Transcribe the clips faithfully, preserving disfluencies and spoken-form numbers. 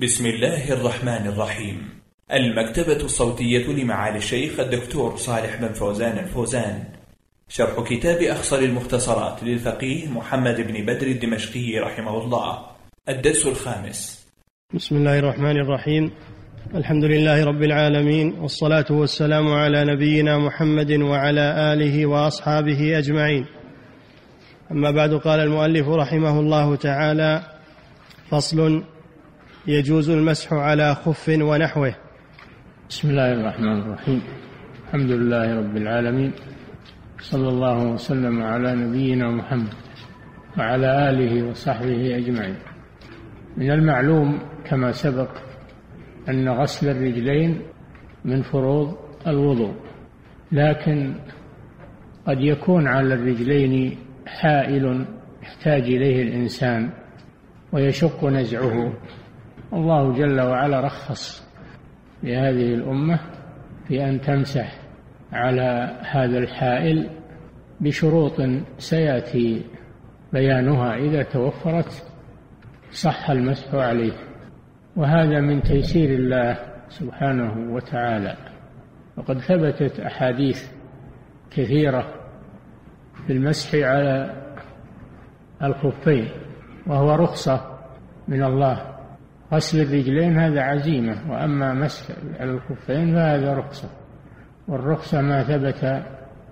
بسم الله الرحمن الرحيم. المكتبة الصوتية لمعالي الشيخ الدكتور صالح بن فوزان الفوزان، شرح كتاب أخصر المختصرات للفقيه محمد بن بدر الدمشقي رحمه الله، الدرس الخامس. بسم الله الرحمن الرحيم. الحمد لله رب العالمين، والصلاة والسلام على نبينا محمد وعلى آله وأصحابه أجمعين. أما بعد، قال المؤلف رحمه الله تعالى: فصل: يجوز المسح على خف ونحوه. بسم الله الرحمن الرحيم. الحمد لله رب العالمين، صلى الله وسلم على نبينا محمد وعلى آله وصحبه أجمعين. من المعلوم كما سبق أن غسل الرجلين من فروض الوضوء، لكن قد يكون على الرجلين حائل يحتاج إليه الإنسان ويشق نزعه. الله جل وعلا رخص لهذه الأمة في أن تمسح على هذا الحائل بشروط سيأتي بيانها إذا توفرت صح المسح عليه، وهذا من تيسير الله سبحانه وتعالى. وقد ثبتت أحاديث كثيرة في المسح على الخفين، وهو رخصة من الله. غسل الرجلين هذا عزيمة، وأما مسح على الخفين فهذا رخصة، والرخصة ما ثبت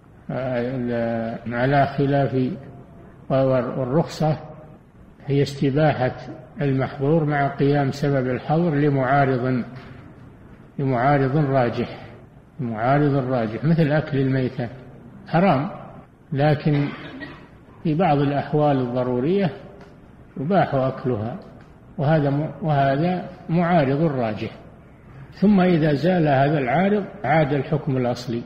على خلاف، والرخصة هي استباحة المحظور مع قيام سبب الحظر لمعارض لمعارض راجح معارض راجح مثل أكل الميتة حرام، لكن في بعض الأحوال الضرورية يباح أكلها، وهذا وهذا معارض راجح. ثم إذا زال هذا العارض عاد الحكم الأصلي.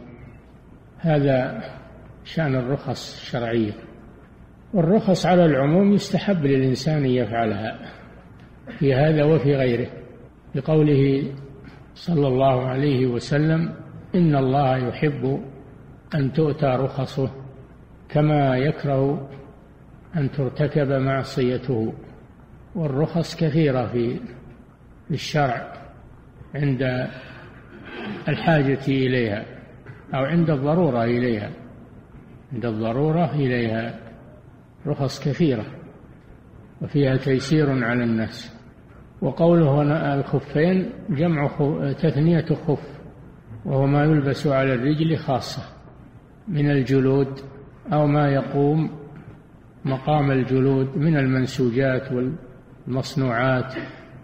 هذا شأن الرخص الشرعية. والرخص على العموم يستحب للإنسان يفعلها في هذا وفي غيره، لقوله صلى الله عليه وسلم: إن الله يحب أن تؤتى رخصه كما يكره أن ترتكب معصيته. والرخص كثيرة في الشرع عند الحاجة إليها أو عند الضرورة إليها عند الضرورة إليها رخص كثيرة وفيها تيسير على الناس. وقوله هنا الخفين جمع تثنية خف، وهو ما يلبس على الرجل خاصة من الجلود أو ما يقوم مقام الجلود من المنسوجات والمصنوعات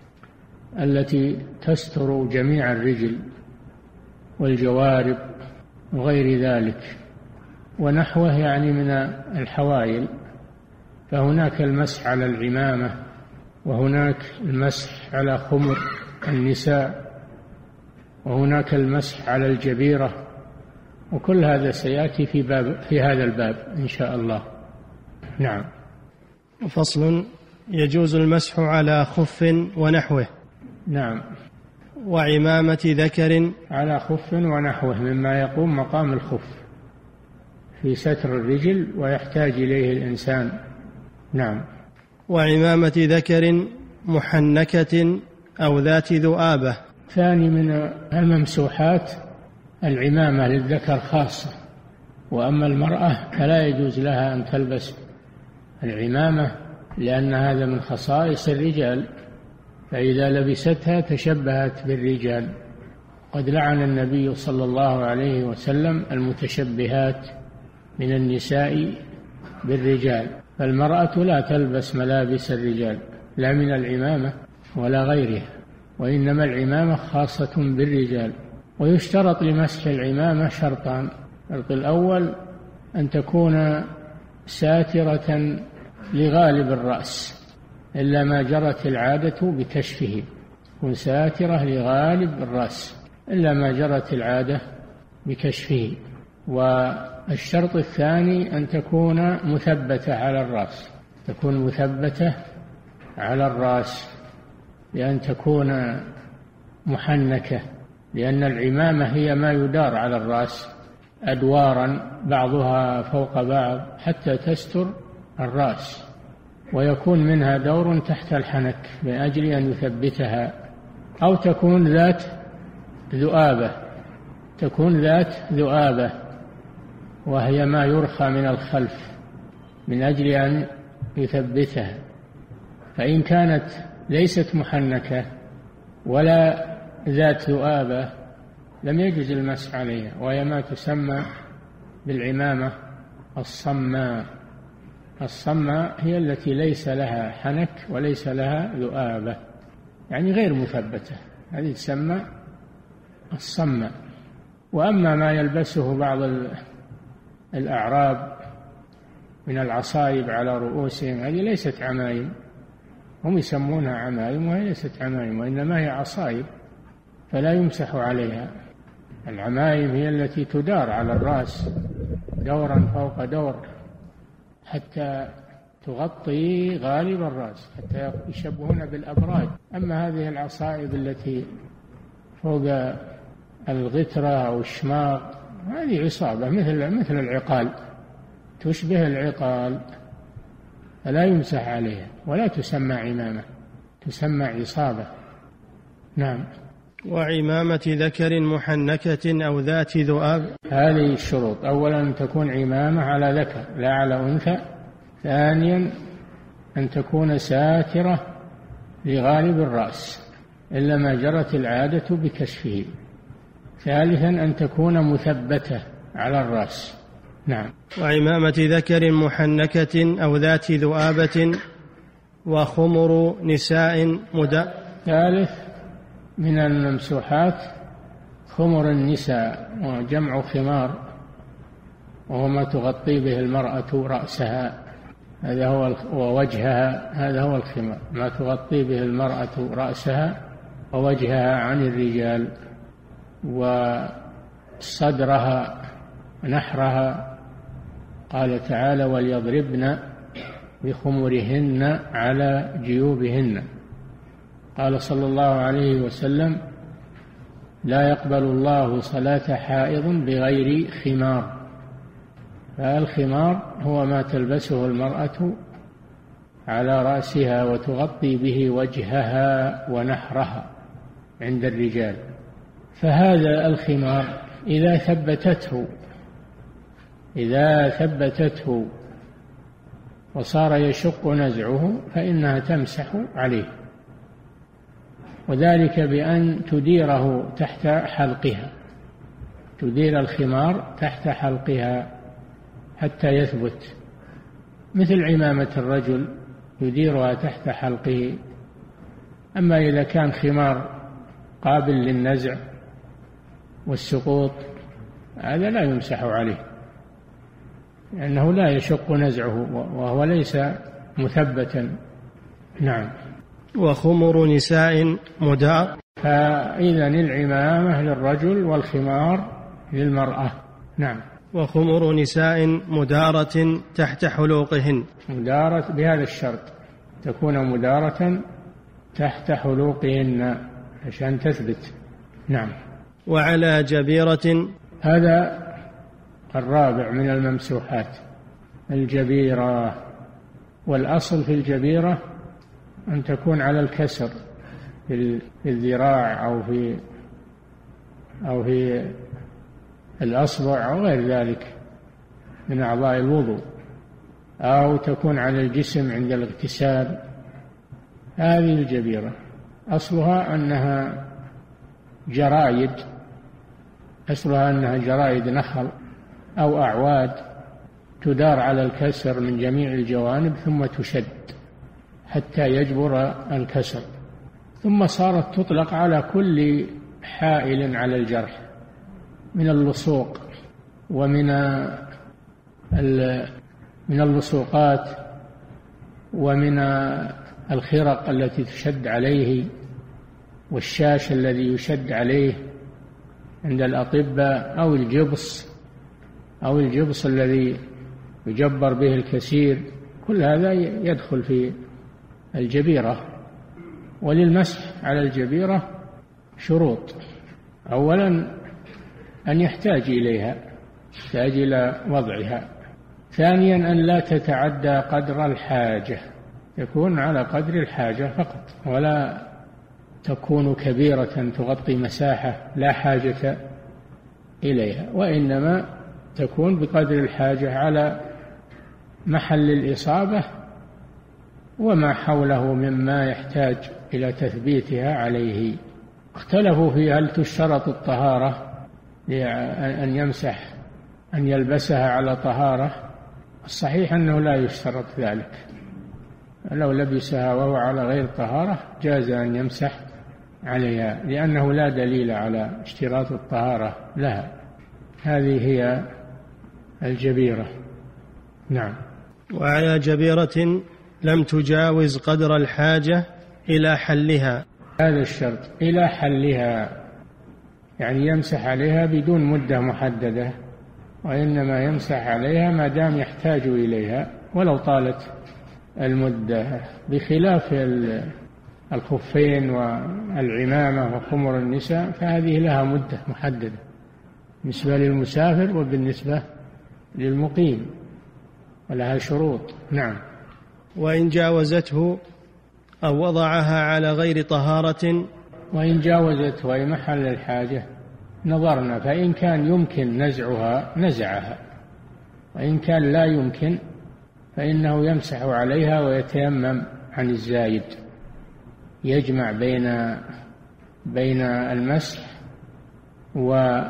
التي تستر جميع الرجل والجوارب وغير ذلك. ونحوه يعني من الحوائل، فهناك المسح على العمامة، وهناك المسح على خمر النساء، وهناك المسح على الجبيرة، وكل هذا سيأتي في باب في هذا الباب إن شاء الله. نعم. فصل: يجوز المسح على خف ونحوه. نعم. وعمامة ذكر. على خف ونحوه مما يقوم مقام الخف في ستر الرجل ويحتاج إليه الإنسان. نعم. وعمامة ذكر محنكة أو ذات ذؤابة. ثاني من الممسوحات العمامة للذكر خاصة، وأما المرأة فلا يجوز لها أن تلبس العمامة، لأن هذا من خصائص الرجال، فإذا لبستها تشبهت بالرجال. قد لعن النبي صلى الله عليه وسلم المتشبهات من النساء بالرجال، فالمرأة لا تلبس ملابس الرجال لا من العمامة ولا غيرها، وإنما العمامة خاصة بالرجال. ويشترط لمسح العمامة شرطان: الشرط الأول أن تكون ساترة لغالب الرأس إلا ما جرت العادة بكشفه، تكون ساترة لغالب الرأس إلا ما جرت العادة بكشفه. والشرط الثاني أن تكون مثبتة على الرأس تكون مثبتة على الرأس بأن تكون محنكة، لأن العمامة هي ما يدار على الرأس أدوارا بعضها فوق بعض حتى تستر الرأس، ويكون منها دور تحت الحنك من أجل أن يثبتها أو تكون ذات ذؤابة، تكون ذات ذؤابة وهي ما يرخى من الخلف من أجل أن يثبتها. فإن كانت ليست محنكة ولا ذات ذؤابة لم يجوز المسح عليها، وهي ما تسمى بالعمامة الصماء. الصماء هي التي ليس لها حنك وليس لها ذؤابة، يعني غير مثبتة، هذه تسمى الصماء. وأما ما يلبسه بعض الأعراب من العصايب على رؤوسهم هذه ليست عمايم، هم يسمونها عمايم وهي ليست عمايم، وإنما هي عصايب فلا يمسح عليها. العمايم هي التي تدار على الرأس دورا فوق دور حتى تغطي غالب الرأس، حتى يشبهون بالأبراج. أما هذه العصائب التي فوق الغترة أو الشماغ هذه عصابة مثل مثل العقال، تشبه العقال، فلا يمسح عليها ولا تسمى عمامة، تسمى عصابة. نعم. وعمامة ذكر محنكة أو ذات ذؤاب. هذه الشروط: أولا أن تكون عمامة على ذكر لا على أنثى، ثانيا أن تكون ساترة لغالب الرأس إلا ما جرت العادة بكشفه، ثالثا أن تكون مثبتة على الرأس. نعم. وعمامة ذكر محنكة أو ذات ذؤابة وخمر نساء مدى. ثالث من الممسوحات خمر النساء، وجمع خمار وهو ما تغطي به المرأة رأسها، هذا هو ووجهها، هذا هو الخمار، ما تغطي به المرأة رأسها ووجهها عن الرجال، وصدرها نحرها. قال تعالى: وليضربن بخمرهن على جيوبهن. قال صلى الله عليه وسلم: لا يقبل الله صلاة حائض بغير خمار. فالخمار هو ما تلبسه المرأة على رأسها وتغطي به وجهها ونحرها عند الرجال. فهذا الخمار إذا ثبتته إذا ثبتته وصار يشق نزعه فإنها تمسح عليه، وذلك بأن تديره تحت حلقها، تدير الخمار تحت حلقها حتى يثبت، مثل عمامة الرجل يديرها تحت حلقه. أما إذا كان خمار قابل للنزع والسقوط هذا لا يمسح عليه، لأنه لا يشق نزعه وهو ليس مثبتا. نعم. وخمر نساء مدار. فإذا العمامة للرجل والخمار للمرأة. نعم. وخمر نساء مدارة تحت حلوقهن. مدارة بهذا الشرط، تكون مدارة تحت حلوقهن عشان تثبت. نعم. وعلى جبيرة. هذا الرابع من الممسوحات، الجبيرة. والأصل في الجبيرة أن تكون على الكسر في الذراع أو في أو في الأصبع أو غير ذلك من أعضاء الوضوء، أو تكون على الجسم عند الاغتسال. هذه الجبيرة أصلها أنها جرايد أصلها أنها جرايد نخل أو أعواد تدار على الكسر من جميع الجوانب ثم تشد حتى يجبر الكسر، ثم صارت تطلق على كل حائل على الجرح من اللصوق ومن من اللصوقات ومن الخرق التي تشد عليه والشاش الذي يشد عليه عند الأطباء، أو الجبص أو الجبص الذي يجبر به الكثير. كل هذا يدخل في الجبيرة. وللمسح على الجبيرة شروط: أولا أن يحتاج إليها، يحتاج إلى وضعها. ثانيا أن لا تتعدى قدر الحاجة، يكون على قدر الحاجة فقط، ولا تكون كبيرة تغطي مساحة لا حاجة إليها، وإنما تكون بقدر الحاجة على محل الإصابة وما حوله مما يحتاج إلى تثبيتها عليه. اختلفوا في هل تشترط الطهارة أن يمسح أن يلبسها على طهارة. الصحيح أنه لا يشترط ذلك، لو لبسها وهو على غير طهارة جاز أن يمسح عليها، لأنه لا دليل على اشتراط الطهارة لها. هذه هي الجبيرة. نعم. وعلى جبيرة لم تجاوز قدر الحاجة إلى حلها، هذا الشرط إلى حلها، يعني يمسح عليها بدون مدة محددة، وإنما يمسح عليها ما دام يحتاج إليها ولو طالت المدة، بخلاف الخفين والعمامة وخمر النساء فهذه لها مدة محددة بالنسبة للمسافر وبالنسبة للمقيم، ولها شروط. نعم. وإن جاوزته أو وضعها على غير طهارة، وإن جاوزته أي محل الحاجة نظرنا، فإن كان يمكن نزعها نزعها، وإن كان لا يمكن فإنه يمسح عليها ويتيمم عن الزايد، يجمع بين بين المسح و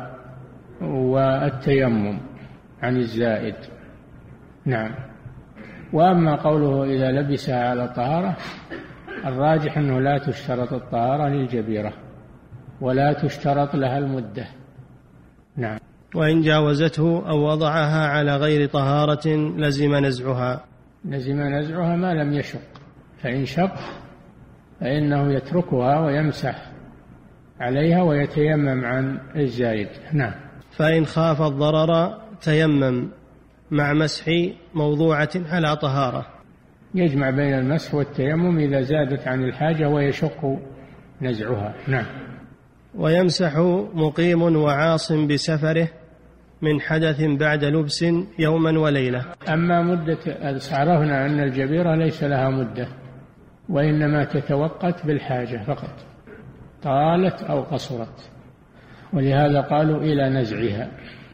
والتيمم عن الزائد. نعم. وأما قوله إذا لبسها على طهارة، الراجح أنه لا تشترط الطهارة للجبيرة ولا تشترط لها المدة. نعم. وإن جاوزته أو وضعها على غير طهارة لزم نزعها، لزم نزعها ما لم يشق، فإن شق فإنه يتركها ويمسح عليها ويتيمم عن الزايد. نعم. فإن خاف الضرر تيمم مع مسح موضوعة على طهارة، يجمع بين المسح والتيمم إذا زادت عن الحاجة ويشق نزعها. نعم. ويمسح مقيم وعاص بسفره من حدث بعد لبس يوما وليلة. أما مدة، عرفنا أن الجبيرة ليس لها مدة، وإنما تتوقت بالحاجة فقط، طالت أو قصرت، ولهذا قالوا إلى نزعها.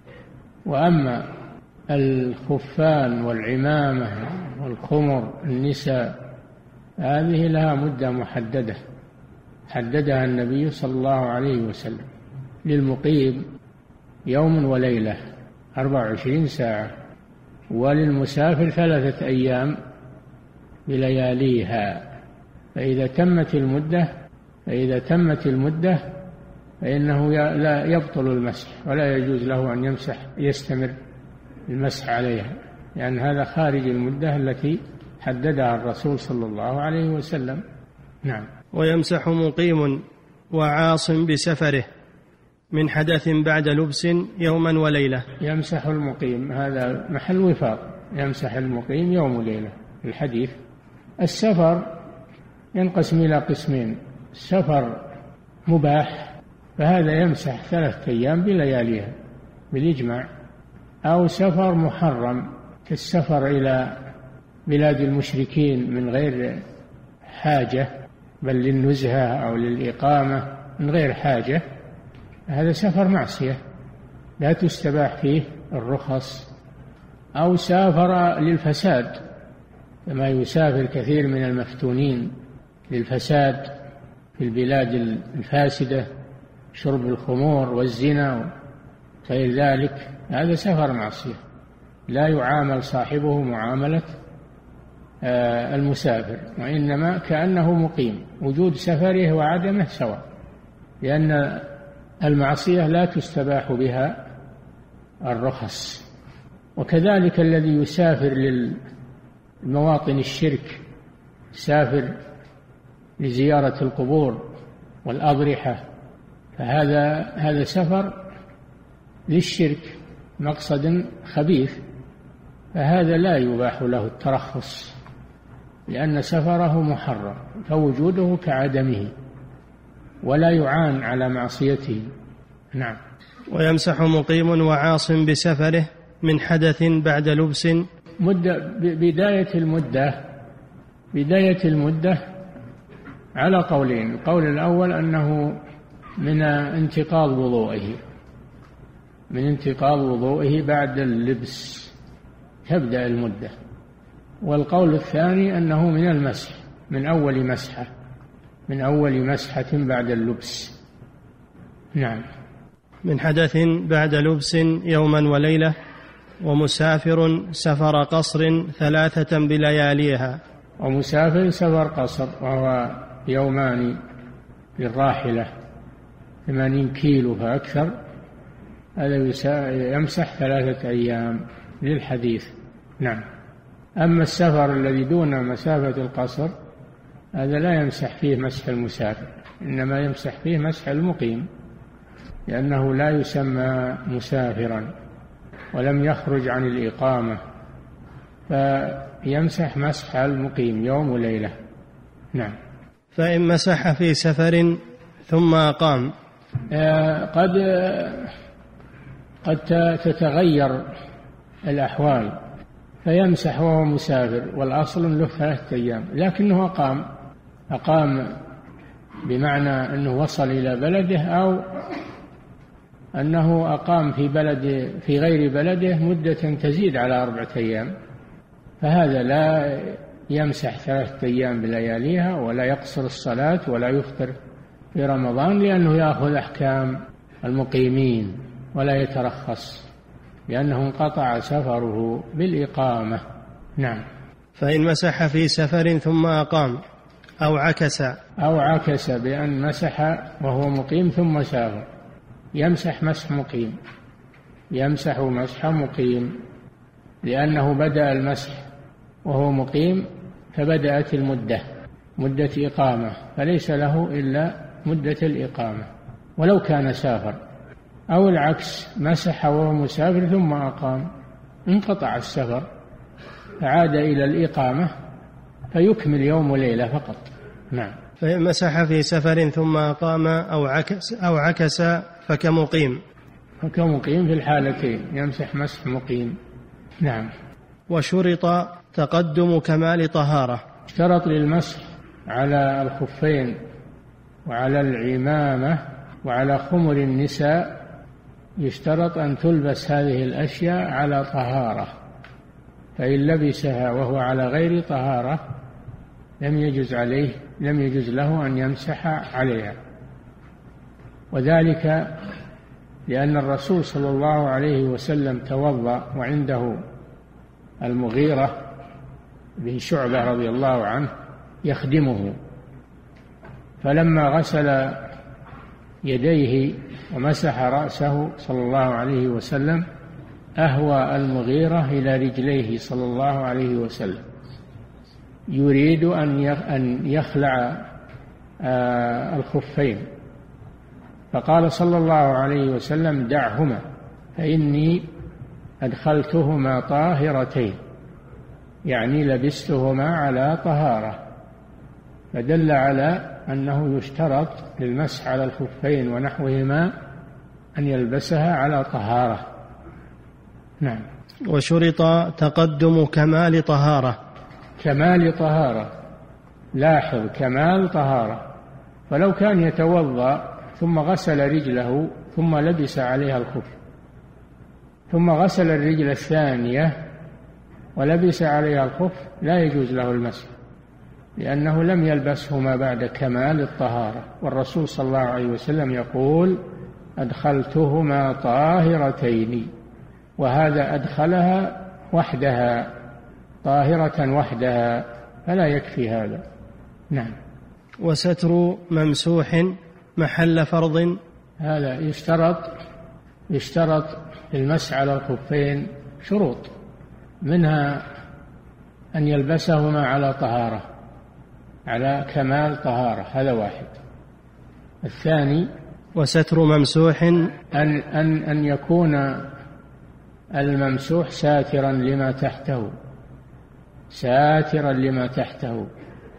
وأما الخفان والعمامة والخمر النساء هذه لها مدة محددة حددها النبي صلى الله عليه وسلم، للمقيم يوم وليلة أربع وعشرين ساعة، وللمسافر ثلاثة أيام بلياليها. فإذا تمت المدة فإذا تمت المدة فإنه لا يبطل المسح، ولا يجوز له أن يمسح يستمر المسح عليها، لأن يعني هذا خارج المدة التي حددها الرسول صلى الله عليه وسلم. نعم. ويمسح مقيم وعاص بسفره من حدث بعد لبس يوما وليلة. يمسح المقيم، هذا محل وفاق، يمسح المقيم يوم وليلة الحديث. السفر ينقسم إلى قسمين، سفر مباح فهذا يمسح ثلاثة أيام بلياليها بالإجماع، أو سفر محرم كالسفر إلى بلاد المشركين من غير حاجة بل للنزهة أو للإقامة من غير حاجة، هذا سفر معصية لا تستباح فيه الرخص. أو سافر للفساد كما يسافر كثير من المفتونين للفساد في البلاد الفاسدة، شرب الخمور والزنا وغير ذلك، هذا سفر معصية لا يعامل صاحبه معاملة المسافر، وإنما كأنه مقيم، وجود سفره وعدمه سواء، لأن المعصية لا تستباح بها الرخص. وكذلك الذي يسافر للمواطن الشرك، يسافر لزيارة القبور والأضرحة، فهذا هذا سفر للشرك مقصد خبيث، فهذا لا يباح له الترخص لأن سفره محرم، فوجوده كعدمه ولا يعان على معصيته. نعم. ويمسح مقيم وعاص بسفره من حدث بعد لبس. مدة بداية المدة بداية المدة على قولين. القول الأول أنه من انتقاض وضوئه من انتقاض وضوئه بعد اللبس تبدأ المدة. والقول الثاني أنه من المسح، من أول مسحة من أول مسحة بعد اللبس. نعم. من حدث بعد لبس يوما وليلة، ومسافر سفر قصر ثلاثة بلياليها. ومسافر سفر قصر وهو يومان للراحلة ثمانين كيلو فأكثر، هذا يمسح ثلاثة أيام للحديث. نعم. أما السفر الذي دون مسافة القصر هذا لا يمسح فيه مسح المسافر، إنما يمسح فيه مسح المقيم، لأنه لا يسمى مسافرا ولم يخرج عن الإقامة، فيمسح مسح المقيم يوم وليلة. نعم. فإن مسح في سفر ثم أقام قد قد تتغير الأحوال فيمسح وهو مسافر، والأصل له ثلاثة أيام، لكنه أقام أقام بمعنى أنه وصل إلى بلده، أو أنه أقام في بلد في غير بلده مدة تزيد على أربعة أيام، فهذا لا يمسح ثلاثة أيام بلياليها، ولا يقصر الصلاة، ولا يفطر في رمضان، لأنه يأخذ أحكام المقيمين ولا يترخص، لأنه انقطع سفره بالإقامة. نعم. فإن مسح في سفر ثم أقام أو عكس أو عكس بأن مسح وهو مقيم ثم سافر، يمسح مسح مقيم يمسح مسح مقيم لأنه بدأ المسح وهو مقيم، فبدأت المدة مدة إقامة، فليس له إلا مدة الإقامة ولو كان سافر. أو العكس، مسح وهو مسافر ثم أقام، انقطع السفر فعاد إلى الإقامة فيكمل يوم وليلة فقط. نعم. فإن مسح في سفر ثم أقام أو عكس أو عكس فكمقيم فكمقيم في الحالتين، يمسح مسح مقيم. نعم. وشرط تقدم كمال طهارة. اشترط للمسح على الخفين وعلى العمامة وعلى خمر النساء، يشترط أن تلبس هذه الأشياء على طهارة، فإن لبسها وهو على غير طهارة لم يجوز عليه لم يجوز له أن يمسح عليها، وذلك لأن الرسول صلى الله عليه وسلم توضأ وعنده المغيرة بن شعبة رضي الله عنه يخدمه، فلما غسل يديه ومسح رأسه صلى الله عليه وسلم أهوى المغيرة إلى رجليه صلى الله عليه وسلم يريد أن يخلع الخفين، فقال صلى الله عليه وسلم دعهما فإني أدخلتهما طاهرتين، يعني لبستهما على طهارة، فدل على أنه يشترط للمسح على الخفين ونحوهما أن يلبسها على طهارة. نعم. وشرط تقدم كمال طهارة. كمال طهارة، لاحظ كمال طهارة، فلو كان يتوضأ ثم غسل رجله ثم لبس عليها الخف، ثم غسل الرجل الثانية ولبس عليها الخف، لا يجوز له المسح، لأنه لم يلبسهما بعد كمال الطهارة، والرسول صلى الله عليه وسلم يقول أدخلتهما طاهرتين، وهذا أدخلها وحدها طاهرة وحدها، فلا يكفي هذا. نعم. وستر ممسوح محل فرض. هذا يشترط يشترط المسح على الخفين شروط، منها أن يلبسهما على طهارة، على كمال طهارة، هذا واحد. الثاني وستر ممسوح أن, أن, أن يكون الممسوح ساترا لما تحته ساترا لما تحته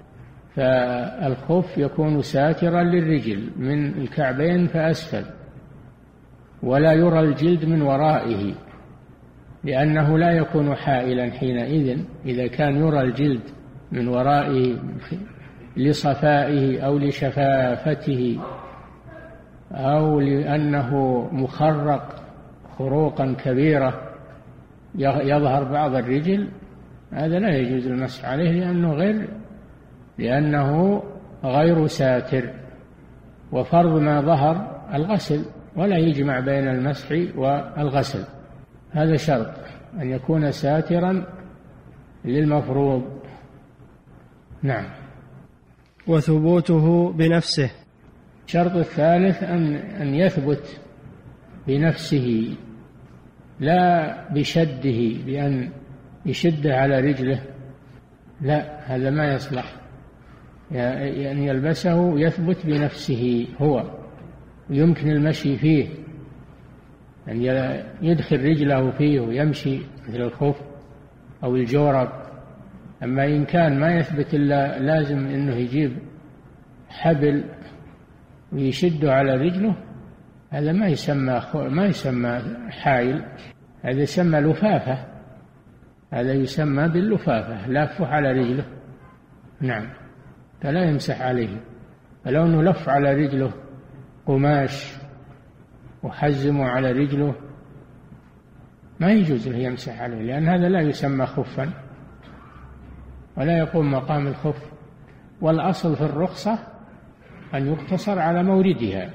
فالخف يكون ساترا للرجل من الكعبين فأسفل، ولا يرى الجلد من ورائه، لأنه لا يكون حائلا حينئذ. إذا كان يرى الجلد من ورائه لصفائه أو لشفافته أو لأنه مخرق خروقا كبيرة يظهر بعض الرجل، هذا لا يجوز المسح عليه لأنه غير لأنه غير ساتر. وفرض ما ظهر الغسل، ولا يجمع بين المسح والغسل، هذا شرط أن يكون ساترا للمفروض. نعم. وثبوته بنفسه. الشرط الثالث أن أن يثبت بنفسه، لا بشده، بأن يشد على رجله، لا، هذا ما يصلح. يعني يلبسه يثبت بنفسه هو ويمكن المشي فيه، أن يعني يدخل رجله فيه ويمشي مثل الخف أو الجورب. أما إن كان ما يثبت إلا لازم أنه يجيب حبل ويشده على رجله، هذا ما يسمى ما يسمى حائل، هذا يسمى لفافة، هذا يسمى باللفافة، لافه على رجله. نعم، فلا يمسح عليه. فلو أنه لف على رجله قماش وحزمه على رجله ما يجوز له يمسح عليه، لأن هذا لا يسمى خفا ولا يقوم مقام الخف. والأصل في الرخصة أن يقتصر على موردها،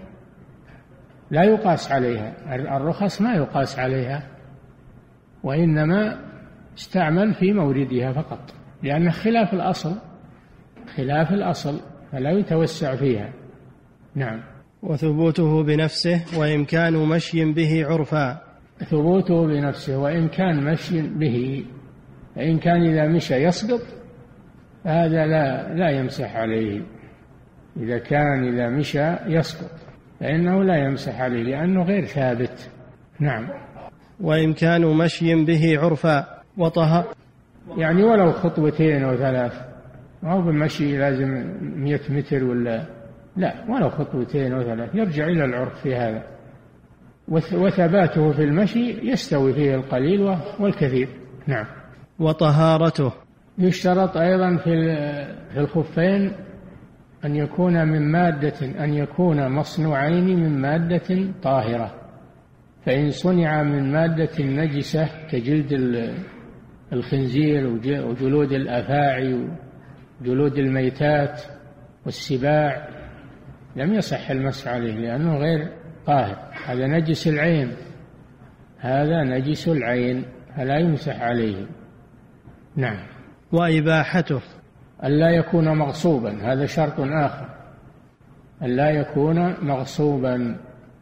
لا يقاس عليها. الرخص ما يقاس عليها، وإنما استعمل في موردها فقط، لأنه خلاف الأصل، خلاف الأصل فلا يتوسع فيها. نعم. وثبوته بنفسه وإمكان مشي به عرفا. ثبوته بنفسه وإمكان مشي به، فإن كان إذا مشى يسقط هذا لا لا يمسح عليه. إذا كان إذا مشى يسقط فإنه لا يمسح عليه لأنه غير ثابت. نعم. وإمكان مشي به عرفا وطهر، يعني ولو خطوتين أو ثلاث، ما هو بالمشي لازم مئة متر ولا لا، ولو خطوتين أو ثلاث يرجع إلى العرف في هذا. وثباته في المشي يستوي فيه القليل والكثير. نعم. وطهارته. يشترط أيضا في الخفين أن يكون من مادة أن يكون مصنوعين من مادة طاهرة، فإن صنع من مادة نجسة كجلد الخنزير وجلود الأفاعي وجلود الميتات والسباع لم يصح المسح عليه لأنه غير طاهر، هذا نجس العين، هذا نجس العين فلا يمسح عليه. نعم. وإباحته. ألا يكون مغصوبا، هذا شرط آخر، ألا يكون مغصوبا،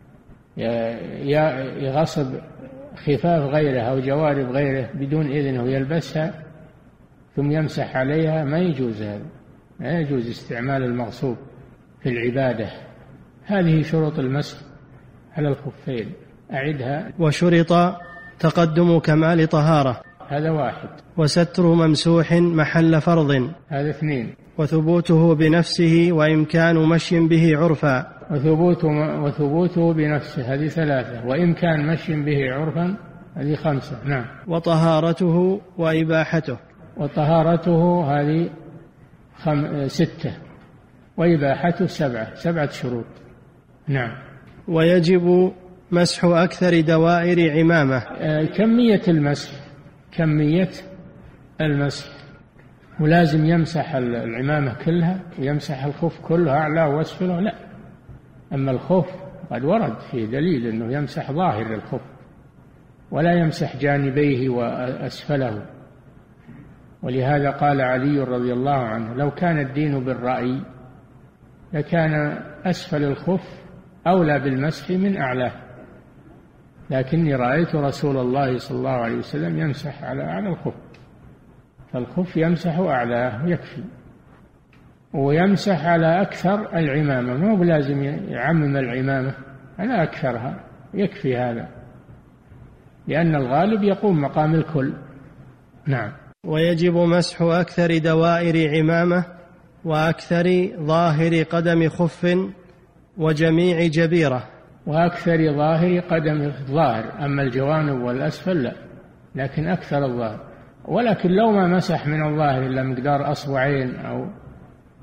يغصب خفاف غيره أو جوارب غيره بدون إذنه يلبسها ثم يمسح عليها، ما يجوز هذا، ما يجوز استعمال المغصوب في العبادة. هذه شروط المسح على الخفين، أعدها. وشرط تقدم كمال طهارة، هذا واحد. وستر ممسوح محل فرض، هذا اثنين. وثبوته بنفسه وإمكان مشي به عرفا، وثبوته, وثبوته بنفسه، هذه ثلاثة. وإمكان مشي به عرفا، هذه خمسة. نعم. وطهارته وإباحته. وطهارته هذه خم... ستة، وإباحته سبعة، سبعة شروط. نعم. ويجب مسح أكثر دوائر عمامة. آه كمية المسح، كمية المسح، ولازم يمسح العمامة كلها ويمسح الخف كله أعلى وأسفله، لا. أما الخف قد ورد فيه دليل أنه يمسح ظاهر الخف ولا يمسح جانبيه وأسفله. ولهذا قال علي رضي الله عنه: لو كان الدين بالرأي لكان أسفل الخف أولى بالمسح من أعلاه، لكني رأيت رسول الله صلى الله عليه وسلم يمسح على أعلى الخف، فالخف يمسح أعلاه يكفي، ويمسح على أكثر العمامة، مو بلازم يعمم العمامة، على أكثرها يكفي هذا، لأن الغالب يقوم مقام الكل. نعم. ويجب مسح أكثر دوائر عمامة وأكثر ظاهر قدم خف وجميع جبيرة. وأكثر ظاهر قدم ظاهر، أما الجوانب والأسفل لا، لكن أكثر الظاهر. ولكن لو ما مسح من الظاهر إلا مقدار أصبعين أو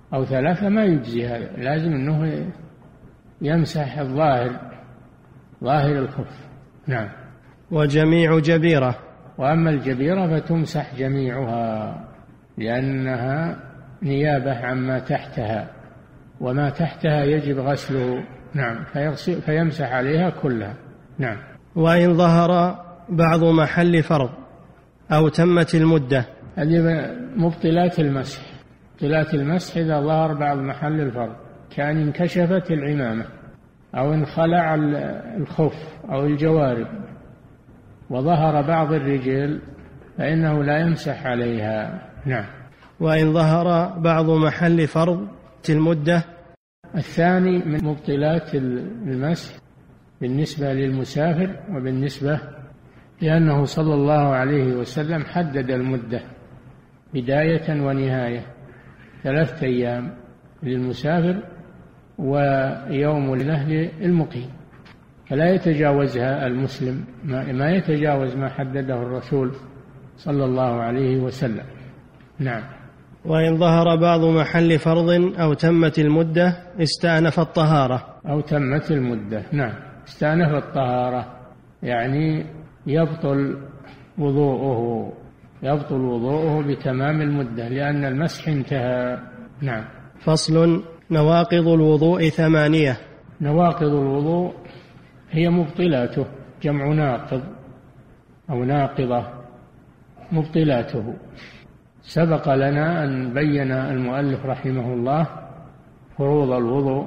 أو ثلاثة ما يجزي هذا، لازم أنه يمسح الظاهر، ظاهر الخف. نعم. وجميع جبيرة. وأما الجبيرة فتمسح جميعها لأنها نيابة عما تحتها، وما تحتها يجب غسله. نعم. فيمسح عليها كلها. نعم. وإن ظهر بعض محل فرض أو تمت المدة. هذه مبطلات المسح. مبطلات المسح إذا ظهر بعض محل الفرض، كأن انكشفت العمامة أو انخلع الخف أو الجوارب وظهر بعض الرجل فإنه لا يمسح عليها. نعم. وإن ظهر بعض محل فرض المدة. الثاني من مبطلات المسح بالنسبة للمسافر، وبالنسبة لأنه صلى الله عليه وسلم حدد المدة بداية ونهاية، ثلاثة أيام للمسافر ويوم لأهل المقيم، فلا يتجاوزها المسلم، ما يتجاوز ما حدده الرسول صلى الله عليه وسلم. نعم. وإن ظهر بعض محل فرض أو تمت المدة استأنف الطهارة. أو تمت المدة. نعم. استأنف الطهارة يعني يبطل وضوءه، يبطل وضوءه بتمام المدة لأن المسح انتهى. نعم. فصل. نواقض الوضوء ثمانية. نواقض الوضوء هي مبطلاته، جمع ناقض أو ناقضة، مبطلاته. سبق لنا أن بين المؤلف رحمه الله فروض الوضوء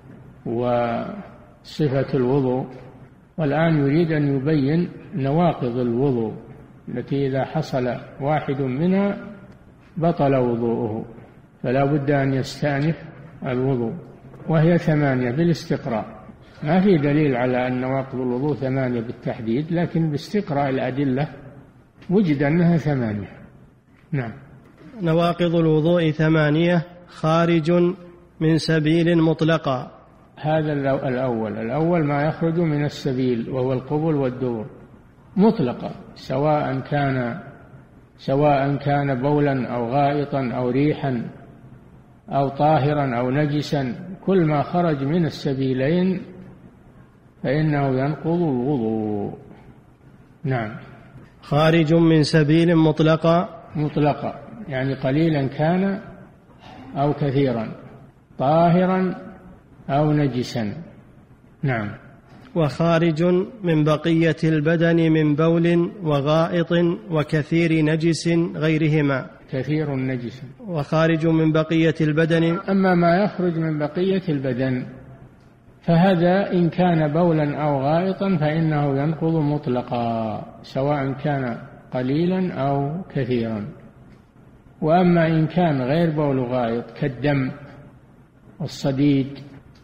وصفة الوضوء، والآن يريد أن يبين نواقض الوضوء التي إذا حصل واحد منها بطل وضوءه، فلا بد أن يستأنف الوضوء، وهي ثمانية بالاستقراء. ما في دليل على أن نواقض الوضوء ثمانية بالتحديد، لكن باستقراء الأدلة وجد أنها ثمانية. نعم. نواقض الوضوء ثمانية. خارج من سبيل مطلقا. هذا الأول الأول ما يخرج من السبيل وهو القبل والدبر مطلقا، سواء كان سواء كان بولا أو غائطا أو ريحا أو طاهرا أو نجسا، كل ما خرج من السبيلين فإنه ينقض الوضوء. نعم. خارج من سبيل مطلقا. مطلقا يعني قليلا كان أو كثيرا، طاهرا أو نجسا. نعم. وخارج من بقية البدن من بول وغائط وكثير نجس غيرهما. كثير نجس. وخارج من بقية البدن. أما ما يخرج من بقية البدن فهذا إن كان بولا أو غائطا فإنه ينقض مطلقا، سواء كان قليلا أو كثيرا. وأما إن كان غير بول غائط كالدم والصديد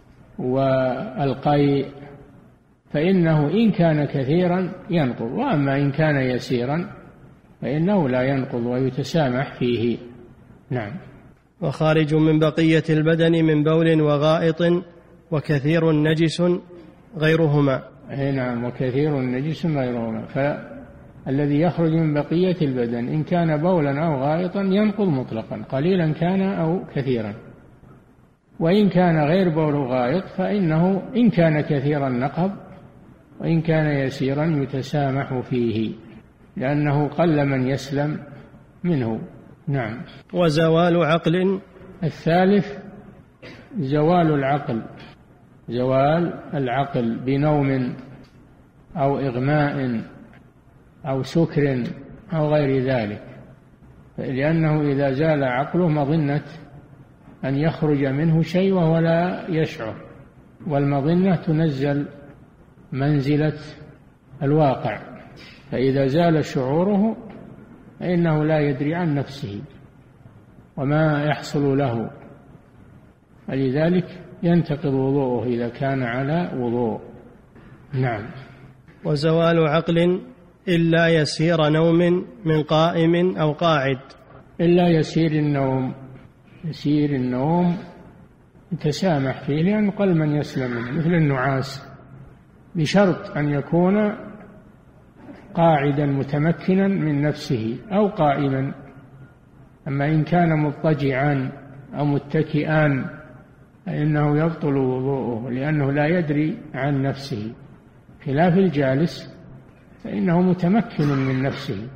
والقيء فإنه إن كان كثيرا ينقض، وأما إن كان يسيرا فإنه لا ينقض ويتسامح فيه. نعم. وخارج من بقية البدن من بول وغائط وكثير نجس غيرهما. نعم. وكثير نجس غيرهما، فالذي يخرج من بقية البدن إن كان بولا أو غائطا ينقض مطلقا، قليلا كان أو كثيرا. وإن كان غير بول غائط فإنه إن كان كثيرا نقض، وإن كان يسيرا يتسامح فيه، لأنه قل من يسلم منه. نعم. وزوال عقل. الثالث زوال العقل. زوال العقل بنوم أو إغماء أو سكر أو غير ذلك، لأنه إذا زال عقله مظنة أن يخرج منه شيء وهو لا يشعر، والمظنة تنزل منزلة الواقع، فإذا زال شعوره فإنه لا يدري عن نفسه وما يحصل له، ولذلك ينتقض وضوءه إذا كان على وضوء. نعم. وزوال عقل إلا يسير نوم من قائم أو قاعد. إلا يسير النوم. يسير النوم يتسامح فيه لأنه قل من يسلم منه، مثل النعاس، بشرط أن يكون قاعدا متمكنا من نفسه أو قائما. أما إن كان مضطجعا أو متكئان فإنه يبطل وضوءه، لأنه لا يدري عن نفسه، خلاف الجالس فإنه متمكن من نفسه.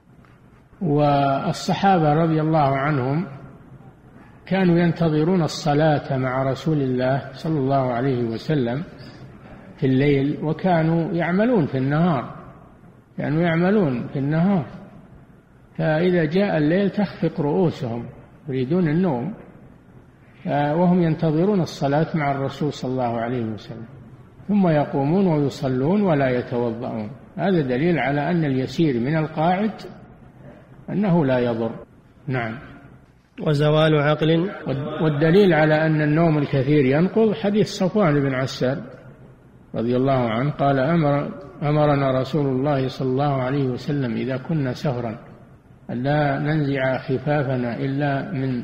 والصحابة رضي الله عنهم كانوا ينتظرون الصلاة مع رسول الله صلى الله عليه وسلم في الليل، وكانوا يعملون في النهار كانوا يعملون في النهار فإذا جاء الليل تخفق رؤوسهم يريدون النوم، وهم ينتظرون الصلاة مع الرسول صلى الله عليه وسلم، ثم يقومون ويصلون ولا يتوضؤون. هذا دليل على أن اليسير من القاعد أنه لا يضر. نعم. وزوال عقل. والدليل على أن النوم الكثير ينقض حديث صفوان بن عسال رضي الله عنه قال أمر أمرنا رسول الله صلى الله عليه وسلم إذا كنا سهرا لا ننزع خفافنا إلا من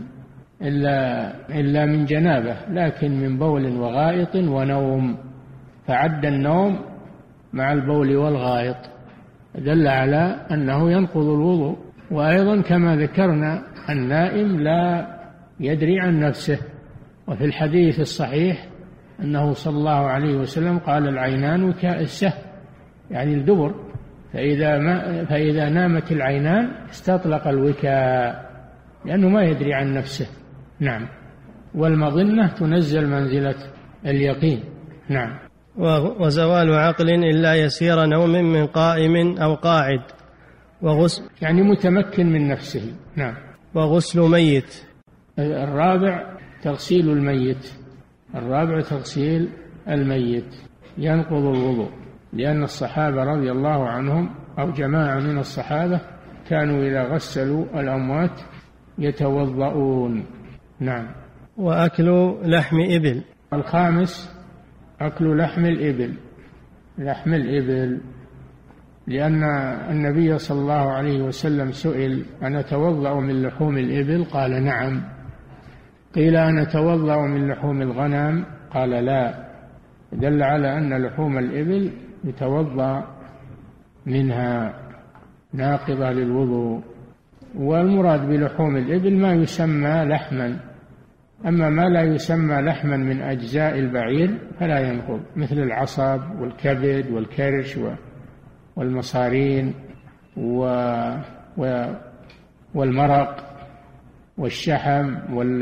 إلا إلا من جنابه، لكن من بول وغائط ونوم، فعد النوم مع البول والغائط، دل على أنه ينقض الوضوء. وأيضا كما ذكرنا النائم لا يدري عن نفسه، وفي الحديث الصحيح أنه صلى الله عليه وسلم قال العينان وكاء السهم، يعني الدبر، فإذا, ما فإذا نامت العينان استطلق الوكاء لأنه ما يدري عن نفسه. نعم. والمظنة تنزل منزلة اليقين. نعم. وزوال عقل إلا يسير نوم من قائم أو قاعد، وغسل يعني متمكن من نفسه. نعم. وغسل ميت. الرابع تغسيل الميت الرابع تغسيل الميت ينقض الوضوء، لأن الصحابة رضي الله عنهم أو جماعة من الصحابة كانوا إذا غسلوا الأموات يتوضؤون. نعم. وأكل لحم إبل. الخامس أكل لحم الإبل لحم الإبل لأن النبي صلى الله عليه وسلم سئل أنا أتوضأ من لحوم الإبل؟ قال نعم. قيل أنا أتوضأ من لحوم الغنم؟ قال لا. دل على أن لحوم الإبل يتوضأ منها ناقضة للوضوء. والمراد بلحوم الإبل ما يسمى لحما، أما ما لا يسمى لحما من أجزاء البعير فلا ينقض، مثل العصب والكبد والكرش والمصارين والمرق والشحم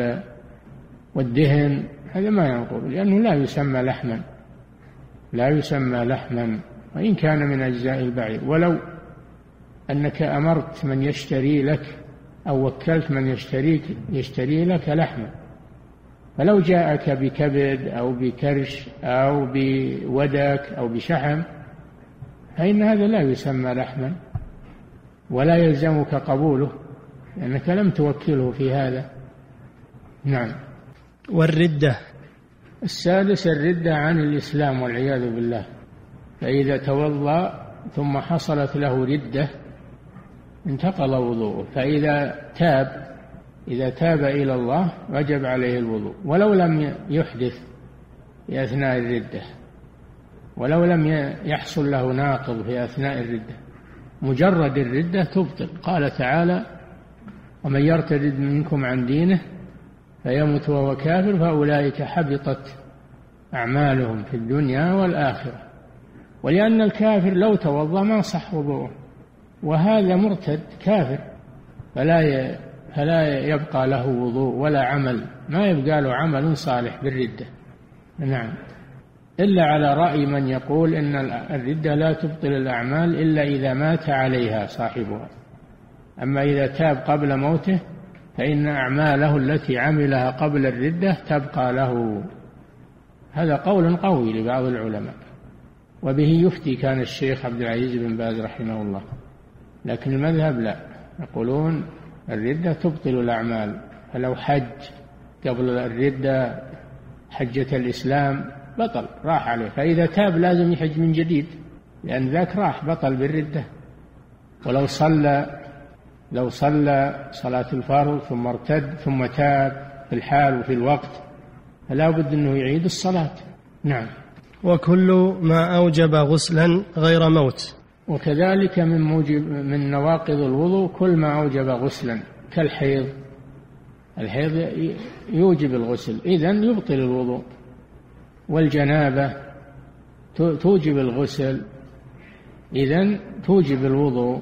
والدهن، هذا ما ينقض لأنه لا يسمى لحما لا يسمى لحما وإن كان من أجزاء البعير. ولو أنك أمرت من يشتري لك أو وكلت من يشتريك يشتري لك لحما، فلو جاءك بكبد أو بكرش أو بودك أو بشحم فإن هذا لا يسمى لحما ولا يلزمك قبوله لأنك لم توكله في هذا. نعم. والردة. السادس الردة عن الإسلام والعياذ بالله، فإذا توضأ ثم حصلت له ردة انتقض وضوءه، فإذا تاب إذا تاب إلى الله وجب عليه الوضوء ولو لم يحدث في أثناء الردة، ولو لم يحصل له ناقض في أثناء الردة، مجرد الردة تبطل. قال تعالى ومن يرتد منكم عن دينه فيمت وهو كافر فأولئك حبطت أعمالهم في الدنيا والآخرة. ولأن الكافر لو توضأ ما صح وضوءه، وهذا مرتد كافر فلا فلا يبقى له وضوء ولا عمل، ما يبقى له عمل صالح بالردة. نعم. إلا على رأي من يقول إن الردة لا تبطل الأعمال إلا إذا مات عليها صاحبها، أما إذا تاب قبل موته فإن أعماله التي عملها قبل الردة تبقى له. هذا قول قوي لبعض العلماء، وبه يفتي كان الشيخ عبد العزيز بن باز رحمه الله، لكن المذهب لا، يقولون الردة تبطل الأعمال، فلو حج قبل الردة حجة الإسلام بطل راح عليه، فإذا تاب لازم يحج من جديد لأن ذاك راح بطل بالردة. ولو صلى لو صلى صلاة الفرض ثم ارتد ثم تاب في الحال وفي الوقت فلا بد أنه يعيد الصلاة. نعم. وكل ما أوجب غسلا غير موت. وكذلك من موجب من نواقض الوضوء كل ما أوجب غسلا كالحيض الحيض يوجب الغسل، إذن يبطل الوضوء. والجنابة توجب الغسل، إذن توجب الوضوء.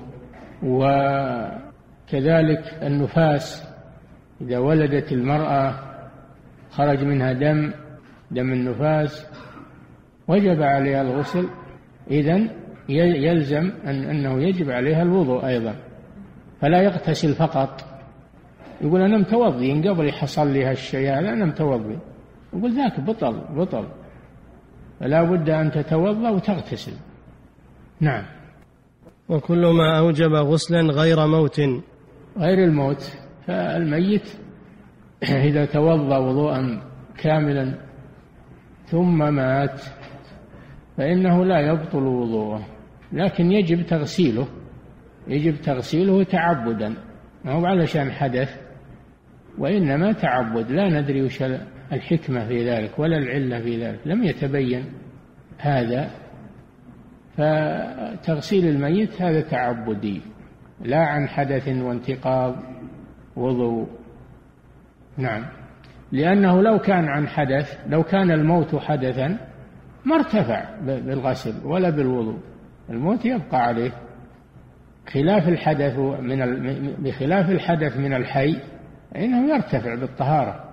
وكذلك النفاس، إذا ولدت المرأة خرج منها دم دم النفاس وجب عليها الغسل، إذن يلزم أن أنه يجب عليها الوضوء أيضا. فلا يغتسل فقط، يقول أنا متوضي قبل حصل لي هالشيء هذا، أنا متوضي، يقول ذاك بطل بطل فلا بد أن تتوضأ وتغتسل. نعم. وكل ما أوجب غسلا غير موت. غير الموت، فالميت إذا توضأ وضوءا كاملا ثم مات فإنه لا يبطل وضوءه، لكن يجب تغسيله يجب تغسيله تعبدا، ما هو علشان حدث، وإنما تعبد. لا ندري وش الحكمة في ذلك ولا العلة في ذلك، لم يتبين هذا. فتغسيل الميت هذا تعبدي، لا عن حدث وانتقاض وضوء. نعم. لأنه لو كان عن حدث، لو كان الموت حدثا ما ارتفع بالغسل ولا بالوضوء، الموت يبقى عليه، خلاف الحدث من بخلاف الحدث من الحي إنه يرتفع بالطهارة،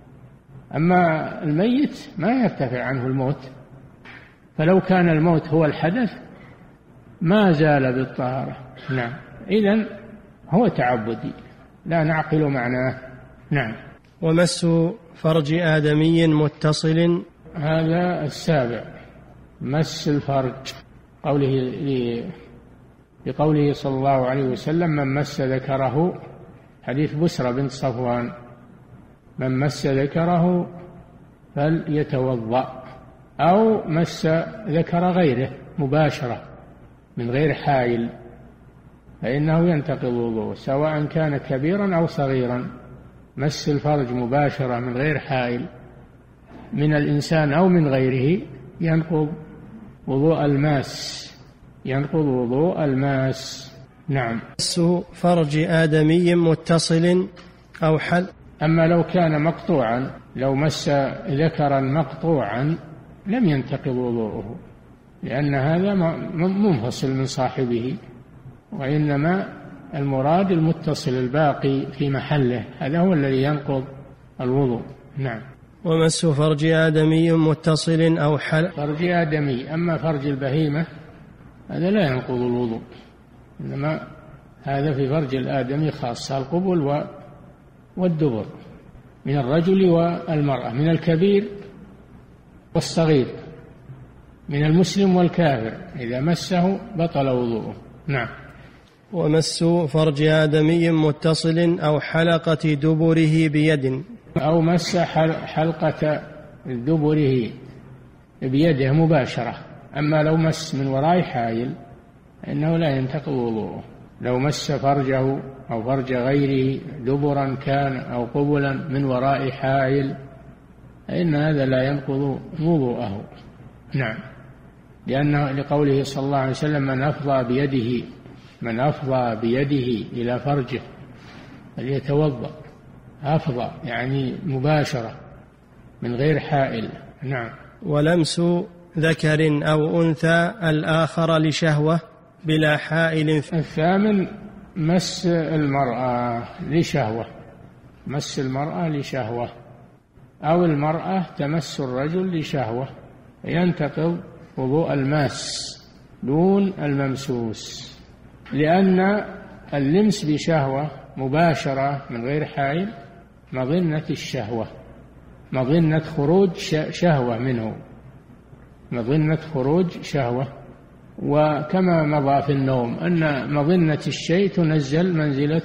أما الميت ما يرتفع عنه الموت. فلو كان الموت هو الحدث ما زال بالطهارة. نعم. إذن هو تعبدي لا نعقل معناه. نعم. ومس فرج آدمي متصل. هذا السابع، مس الفرج، قوله بقوله صلى الله عليه وسلم من مس ذكره، حديث بسرى بنت صفوان، من مس ذكره فليتوضأ، أو مس ذكر غيره مباشرة من غير حائل فإنه ينتقض وضوءه، سواء كان كبيرا أو صغيرا. مس الفرج مباشرة من غير حائل من الإنسان أو من غيره ينقض وضوء الماس ينقض وضوء الماس. نعم. مس فرج آدمي متصل أو حل. أما لو كان مقطوعا، لو مس ذكرا مقطوعا لم ينتقض وضوءه، لأن هذا منفصل من صاحبه، وإنما المراد المتصل الباقي في محله، هذا هو الذي ينقض الوضوء. نعم. ومس فرج آدمي متصل أو حل. فرج آدمي، أما فرج البهيمة هذا لا ينقض الوضوء، إنما هذا في فرج الآدمي خاصة، القبل والدبر من الرجل والمرأة، من الكبير والصغير، من المسلم والكافر، إذا مسه بطل وضوءه. نعم. ومس فرج آدمي متصل أو حلقة دبره بيد، أو مس حلقة دبره بيده مباشرة. أما لو مس من وراء حائل إنه لا ينتقض وضوءه. لو مس فرجه أو فرج غيره دبرا كان أو قبلا من وراء حائل إن هذا لا ينقض وضوءه. نعم. لأنه لقوله صلى الله عليه وسلم من أفضى بيده من أفضى بيده إلى فرجه فليتوضأ. أفضى يعني مباشرة من غير حائل. نعم. ولمس ذكر أو أنثى الآخر لشهوة بلا حائل. الثامن مس المرأة لشهوة، مس المرأة لشهوة، أو المرأة تمس الرجل لشهوة، ينتقض وضوء الماس دون الممسوس، لأن اللمس بشهوة مباشرة من غير حائل مظنة الشهوة، مظنة خروج شهوة منه، مظنة خروج شهوة. وكما مضى في النوم أن مظنة الشيء تنزل منزلة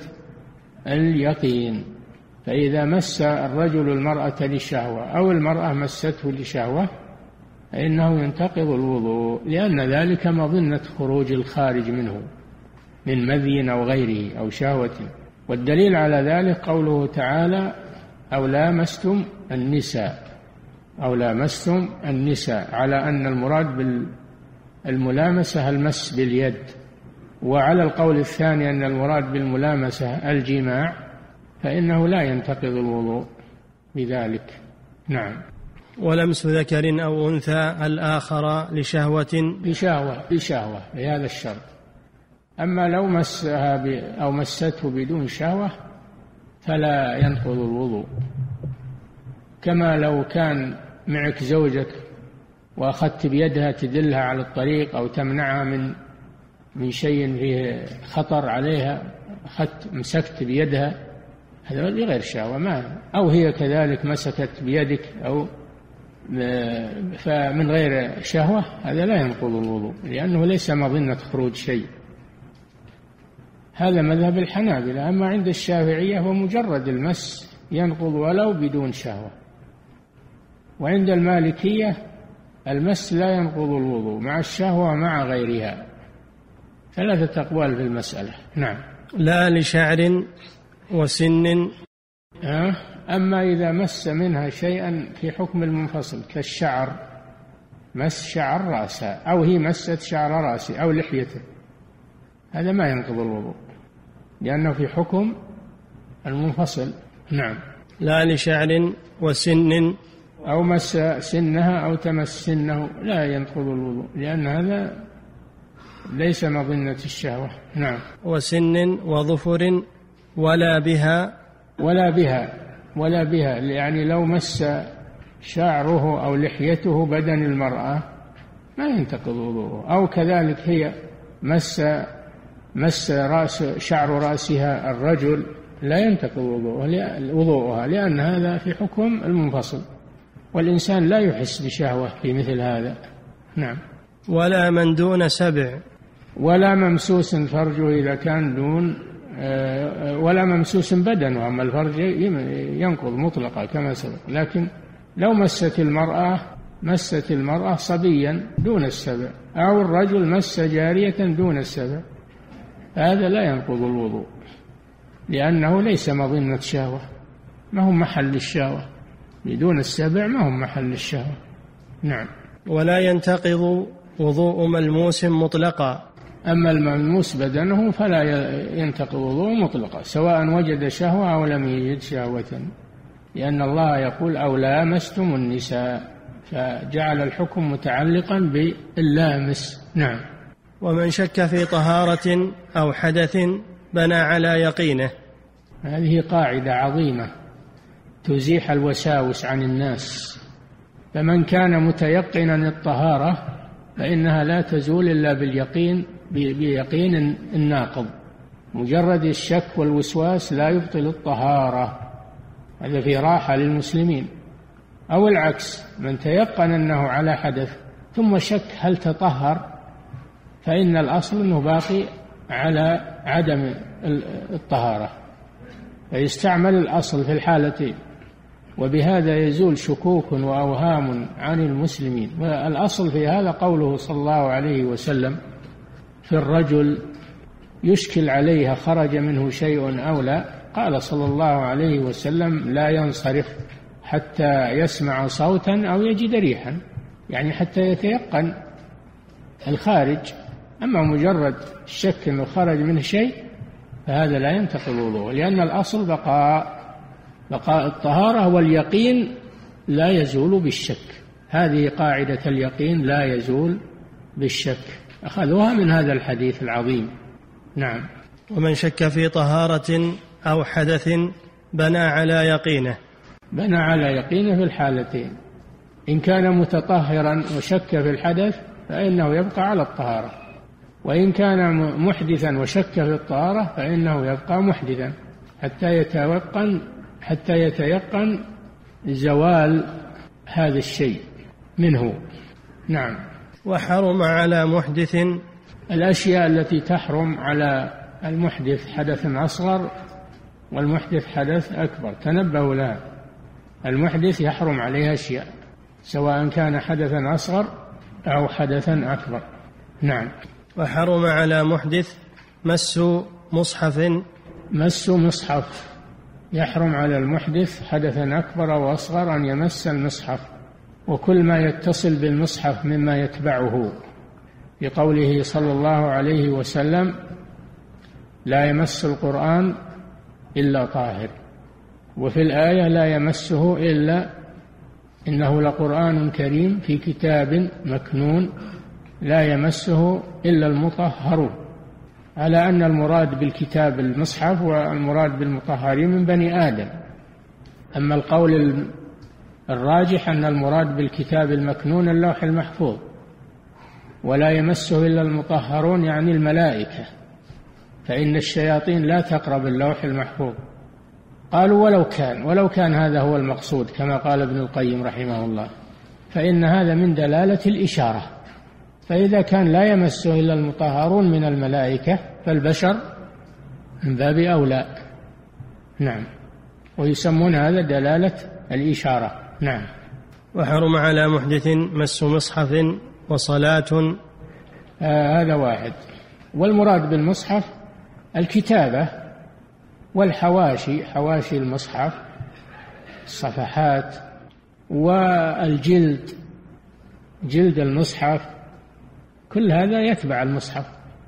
اليقين، فإذا مس الرجل المرأة للشهوة أو المرأة مسته لشهوة فإنه ينتقض الوضوء، لأن ذلك مظنة خروج الخارج منه من مذي أو غيره أو شهوة. والدليل على ذلك قوله تعالى أو لامستم النساء، أو لامستم النساء، على أن المراد بالملامسة المس باليد. وعلى القول الثاني أن المراد بالملامسة الجماع، فإنه لا ينتقض الوضوء بذلك. نعم. ولمس ذكر أو أنثى الآخر لشهوة بشهوة بشهوة بهذا الشرط. أما لو مسها ب... أو مسته بدون شهوة فلا ينقض الوضوء، كما لو كان معك زوجك وأخذت بيدها تدلها على الطريق أو تمنعها من من شيء فيه خطر عليها، أخذت مسكت بيدها، هذا بغير شهوة، ما أو هي كذلك مسكت بيدك أو فمن غير شهوة، هذا لا ينقض الوضوء لأنه ليس مظنة خروج شيء. هذا مذهب الحنابلة. أما عند الشافعية ومجرد المس ينقض ولو بدون شهوة. وعند المالكية المس لا ينقض الوضوء مع الشهوة مع غيرها. ثلاثة أقوال في المسألة. نعم. لا لشعر وسن. أما إذا مس منها شيئا في حكم المنفصل كالشعر، مس شعر رأسها أو هي مست شعر رأسه أو لحيته، هذا ما ينقض الوضوء لأنه في حكم المنفصل. نعم. لا لشعر وسن. أو مس سنها أو تمس سنه لا ينقض الوضوء لأن هذا ليس مظنة الشهوة. نعم. وسن وظفر ولا بها. ولا بها ولا بها يعني لو مس شعره أو لحيته بدن المرأة ما ينتقض وضوءه، أو كذلك هي مس مس رأس شعر رأسها الرجل لا ينتقض وضوءها لأن هذا في حكم المنفصل، والإنسان لا يحس بشهوة في مثل هذا. نعم. ولا من دون سبع. ولا ممسوس فرجه إذا كان دون، ولا ممسوس بدنه، أما الفرج ينقض مطلقا كما سبق. لكن لو مست المرأة مست المرأة صبيا دون السبع أو الرجل مس جارية دون السبع، هذا لا ينقض الوضوء لأنه ليس مظنة شهوة، ما هم محل الشهوة، بدون السبع ما هم محل الشهوة. نعم. ولا ينتقض وضوء ملموس مطلقا. أما الملموس بدنه فلا ينتقض وضوء مطلقا سواء وجد شهوة أو لم يجد شهوة، لأن الله يقول أو لامستم النساء، فجعل الحكم متعلقا باللامس. نعم. ومن شك في طهارة أو حدث بنى على يقينه. هذه قاعدة عظيمة تزيح الوساوس عن الناس، فمن كان متيقنا الطهارة فإنها لا تزول إلا باليقين بيقين الناقض. مجرد الشك والوسواس لا يبطل الطهارة، هذا في راحة للمسلمين. أو العكس، من تيقن أنه على حدث ثم شك هل تطهر، فإن الأصل أنه باقي على عدم الطهارة، فيستعمل الأصل في الحالتين، وبهذا يزول شكوك وأوهام عن المسلمين. والأصل في هذا قوله صلى الله عليه وسلم في الرجل يشكل عليها خرج منه شيء أو لا، قال صلى الله عليه وسلم لا ينصرف حتى يسمع صوتا أو يجد ريحا، يعني حتى يتيقن الخارج. أما مجرد الشك أنه خرج منه شيء فهذا لا ينتقض الوضوء، لأن الأصل بقاء بقاء الطهارة، واليقين لا يزول بالشك. هذه قاعدة اليقين لا يزول بالشك، أخذوها من هذا الحديث العظيم. نعم. ومن شك في طهارة أو حدث بنى على يقينه. بنى على يقينه في الحالتين، إن كان متطهرا وشك في الحدث فإنه يبقى على الطهارة، وإن كان محدثا وشك في الطهارة فإنه يبقى محدثا حتى يتيقن حتى يتيقن زوال هذا الشيء منه. نعم. وحرم على محدث. الأشياء التي تحرم على المحدث حدث أصغر والمحدث حدث أكبر تنبهوا لها. المحدث يحرم عليها أشياء سواء كان حدثا أصغر أو حدثا أكبر. نعم. وحرم على محدث مس مصحف. مس مصحف، يحرم على المحدث حدثا أكبر أو أصغر أن يمس المصحف، وكل ما يتصل بالمصحف مما يتبعه، بقوله صلى الله عليه وسلم لا يمس القرآن إلا طاهر. وفي الآية لا يمسه إلا إنه لقرآن كريم في كتاب مكنون لا يمسه إلا المطهرون، على أن المراد بالكتاب المصحف والمراد بالمطهرين من بني آدم. أما القول الراجح أن المراد بالكتاب المكنون اللوح المحفوظ، ولا يمسه إلا المطهرون يعني الملائكة، فإن الشياطين لا تقرب اللوح المحفوظ. قالوا ولو كان ولو كان هذا هو المقصود كما قال ابن القيم رحمه الله، فإن هذا من دلالة الإشارة، فإذا كان لا يمسه إلا المطهرون من الملائكة فالبشر من باب أولى. نعم، ويسمون هذا دلالة الإشارة. نعم. وحرم على محدث مس مصحف وصلاة. آه هذا واحد. والمراد بالمصحف الكتابة والحواشي، حواشي المصحف، الصفحات، والجلد، جلد المصحف، كل هذا يتبع المصحف،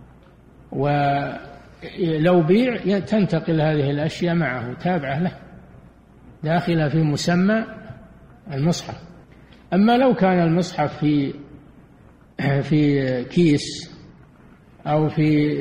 ولو بيع تنتقل هذه الأشياء معه تابعة له داخلة في مسمى المصحف. أما لو كان المصحف في في كيس أو في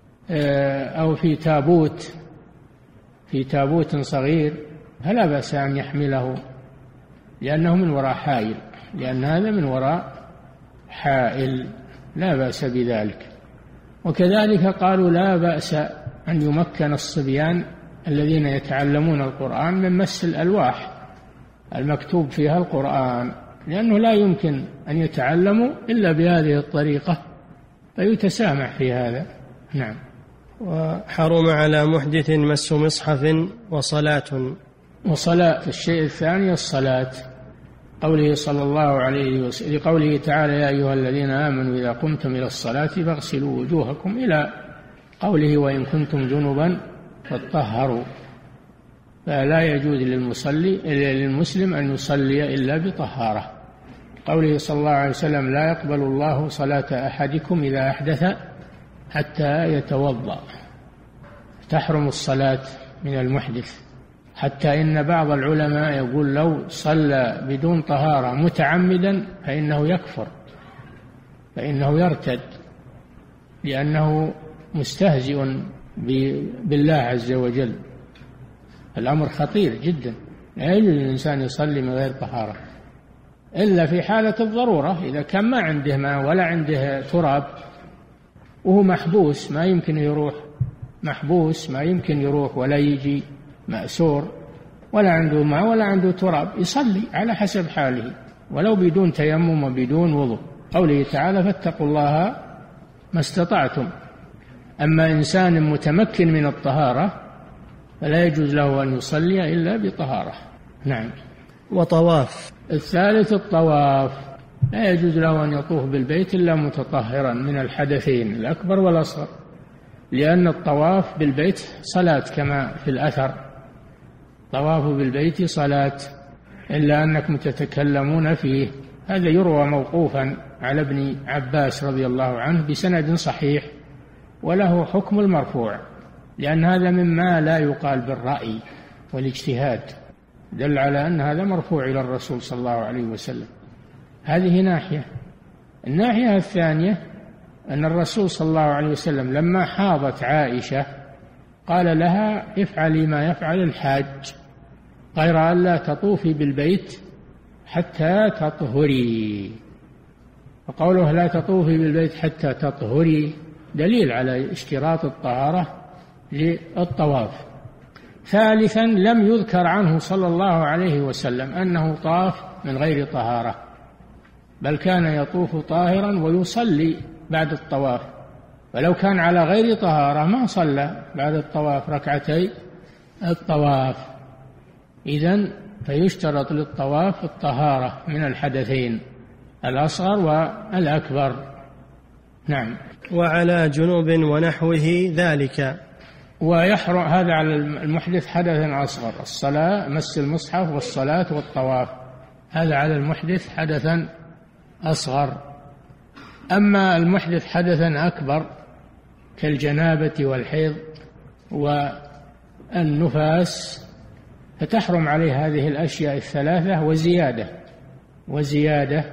أو في تابوت في تابوت صغير فلا بأس أن يحمله، لأنه من وراء حائل، لأن هذا من وراء حائل لا بأس بذلك. وكذلك قالوا لا بأس أن يمكن الصبيان الذين يتعلمون القرآن من مس الألواح المكتوب فيها القرآن، لأنه لا يمكن أن يتعلموا إلا بهذه الطريقة، فيتسامح في هذا. نعم. وحرم على محدث مس مصحف وصلاة. وصلاة الشيء الثاني الصلاة، قوله صلى الله عليه وسلم لقوله تعالى يا أيها الذين آمنوا إذا قمتم إلى الصلاة فاغسلوا وجوهكم إلى قوله وإن كنتم جنبا فاطهروا، فلا يجوز للمصلي للمسلم أن يصلي إلا بطهارة. قوله صلى الله عليه وسلم لا يقبل الله صلاة أحدكم إذا أحدث حتى يتوضأ، تحرم الصلاة من المحدث، حتى إن بعض العلماء يقول لو صلى بدون طهارة متعمدا فإنه يكفر، فإنه يرتد، لأنه مستهزئ بالله عز وجل. الأمر خطير جدا، لا يجوز للإنسان يصلي من غير طهارة إلا في حالة الضرورة، إذا كان ما عنده ماء ولا عنده تراب وهو محبوس ما يمكن يروح، محبوس ما يمكن يروح ولا يجي، مأسور ولا عنده ماء ولا عنده تراب، يصلي على حسب حاله ولو بدون تيمم وبدون وضوء. قوله تعالى فاتقوا الله ما استطعتم. أما إنسان متمكن من الطهارة فلا يجوز له أن يصلي إلا بطهارة. نعم. وطواف. الثالث الطواف، لا يجوز له أن يطوف بالبيت إلا متطهرا من الحدثين الأكبر والأصغر، لأن الطواف بالبيت صلاة كما في الأثر، طواف بالبيت صلاة إلا أنكم تتكلمون فيه. هذا يروى موقوفا على ابن عباس رضي الله عنه بسند صحيح، وله حكم المرفوع، لأن هذا مما لا يقال بالرأي والاجتهاد، دل على أن هذا مرفوع إلى الرسول صلى الله عليه وسلم. هذه ناحية. الناحية الثانية أن الرسول صلى الله عليه وسلم لما حاضت عائشة قال لها افعلي ما يفعل الحاج، غير أن لا تطوفي بالبيت حتى تطهري. وقوله لا تطوفي بالبيت حتى تطهري دليل على اشتراط الطهارة للطواف. ثالثا لم يذكر عنه صلى الله عليه وسلم أنه طاف من غير طهارة، بل كان يطوف طاهرا ويصلي بعد الطواف، ولو كان على غير طهارة ما صلى بعد الطواف ركعتي الطواف. إذن فيشترط للطواف الطهارة من الحدثين الأصغر والأكبر. نعم. وعلى جنوب ونحوه ذلك. ويحرم هذا على المحدث حدثا أصغر، الصلاة مس المصحف والصلاة والطواف، هذا على المحدث حدثا أصغر. أما المحدث حدثا أكبر كالجنابة والحيض والنفاس فتحرم عليه هذه الأشياء الثلاثة وزيادة وزيادة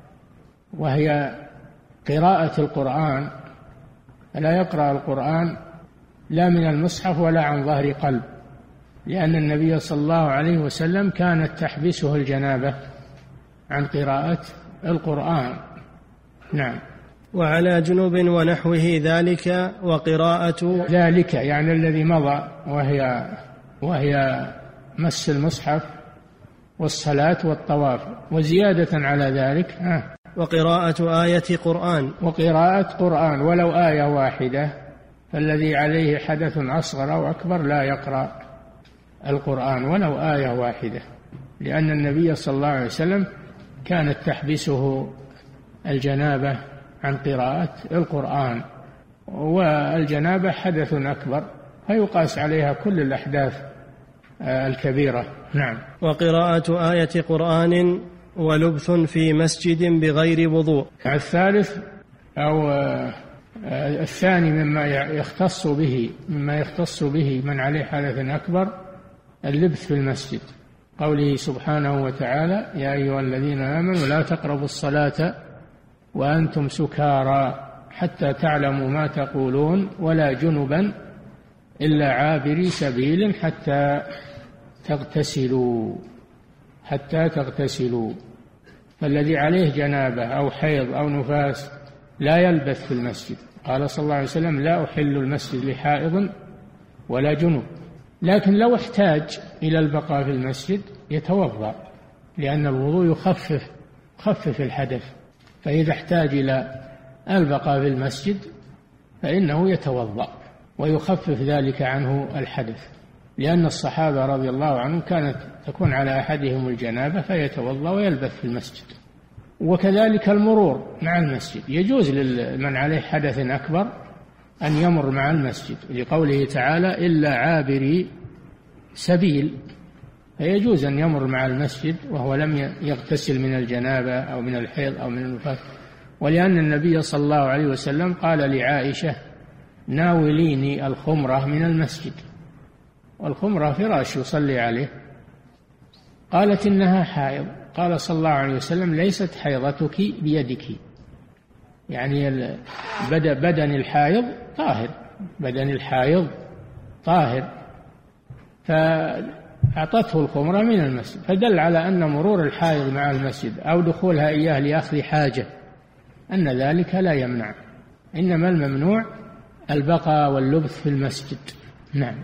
وهي قراءة القرآن. لا يقرأ القرآن لا من المصحف ولا عن ظهر قلب، لأن النبي صلى الله عليه وسلم كانت تحبسه الجنابة عن قراءة القرآن. نعم. وعلى جنوب ونحوه ذلك وقراءة ذلك يعني الذي مضى، وهي وهي مس المصحف والصلاة والطواف، وزيادة على ذلك ها وقراءة آية قرآن وقراءة قرآن ولو آية واحدة، فالذي عليه حدث أصغر أو أكبر لا يقرأ القرآن ولو آية واحدة، لأن النبي صلى الله عليه وسلم كانت تحبسه الجنابة عن قراءة القرآن، والجنابة حدث أكبر فيقاس عليها كل الأحداث الكبيرة. نعم. وقراءة آية قرآن ولبث في مسجد بغير وضوء. الثالث أو الثاني مما يختص به مما يختص به من عليه حدث أكبر اللبث في المسجد، قوله سبحانه وتعالى: يا أيها الذين آمنوا لا تقربوا الصلاة وأنتم سكارى حتى تعلموا ما تقولون ولا جنبا إلا عابري سبيل حتى تغتسلوا حتى تغتسلوا فالذي عليه جنابة أو حيض أو نفاس لا يلبث في المسجد. قال صلى الله عليه وسلم: لا أحل المسجد لحائض ولا جنب. لكن لو احتاج إلى البقاء في المسجد يتوضأ، لأن الوضوء يخفف يخفف الحدث، فإذا احتاج إلى البقاء في المسجد فإنه يتوضأ ويخفف ذلك عنه الحدث، لأن الصحابة رضي الله عنهم كانت تكون على أحدهم الجنابة فيتوضأ ويلبث في المسجد. وكذلك المرور مع المسجد، يجوز لمن عليه حدث أكبر أن يمر مع المسجد، لقوله تعالى: إلا عابري سبيل، فيجوز أن يمر مع المسجد وهو لم يغتسل من الجنابة أو من الحيض أو من النفاس، ولأن النبي صلى الله عليه وسلم قال لعائشة: ناوليني الخمرة من المسجد، والخمرة فراش يصلي عليه. قالت: إنها حائض. قال صلى الله عليه وسلم: ليست حيضتك بيدك، يعني بدن الحائض طاهر، بدن الحائض طاهر، فأعطته الخمرة من المسجد، فدل على أن مرور الحائض مع المسجد أو دخولها إياه لأخذ حاجة أن ذلك لا يمنع، إنما الممنوع البقاء واللبث في المسجد. نعم.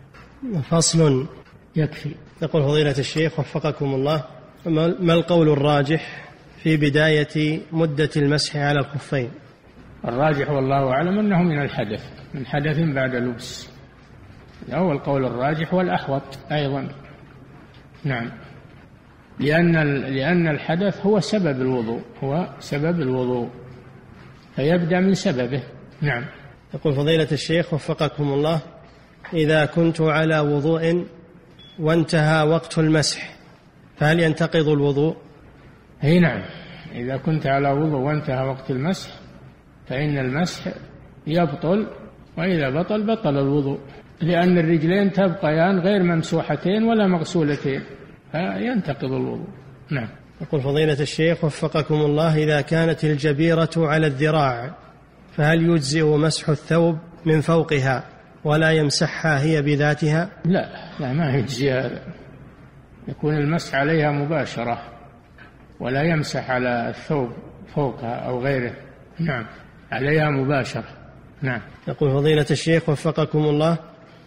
فصل. يكفي. يقول فضيلة الشيخ وفقكم الله: ما القول الراجح في بداية مدة المسح على الخفين؟ الراجح والله أعلم أنه من الحدث، من حدث بعد لبس، هو القول الراجح والأحوط أيضا. نعم. لأن لأن الحدث هو سبب الوضوء، هو سبب الوضوء، فيبدأ من سببه. نعم. يقول فضيلة الشيخ وفقكم الله: إذا كنت على وضوء وانتهى وقت المسح فهل ينتقض الوضوء؟ أي نعم، إذا كنت على وضوء وانتهى وقت المسح فإن المسح يبطل، وإذا بطل بطل الوضوء، لأن الرجلين تبقيان غير ممسوحتين ولا مغسولتين، فينتقض الوضوء. نعم. يقول فضيلة الشيخ وفقكم الله: إذا كانت الجبيرة على الذراع فهل يجزئ مسح الثوب من فوقها ولا يمسحها هي بذاتها؟ لا لا ما يجزي هذا، يكون المسح عليها مباشرة ولا يمسح على الثوب فوقها أو غيره. نعم، عليها مباشرة. نعم. يقول فضيلة الشيخ وفقكم الله: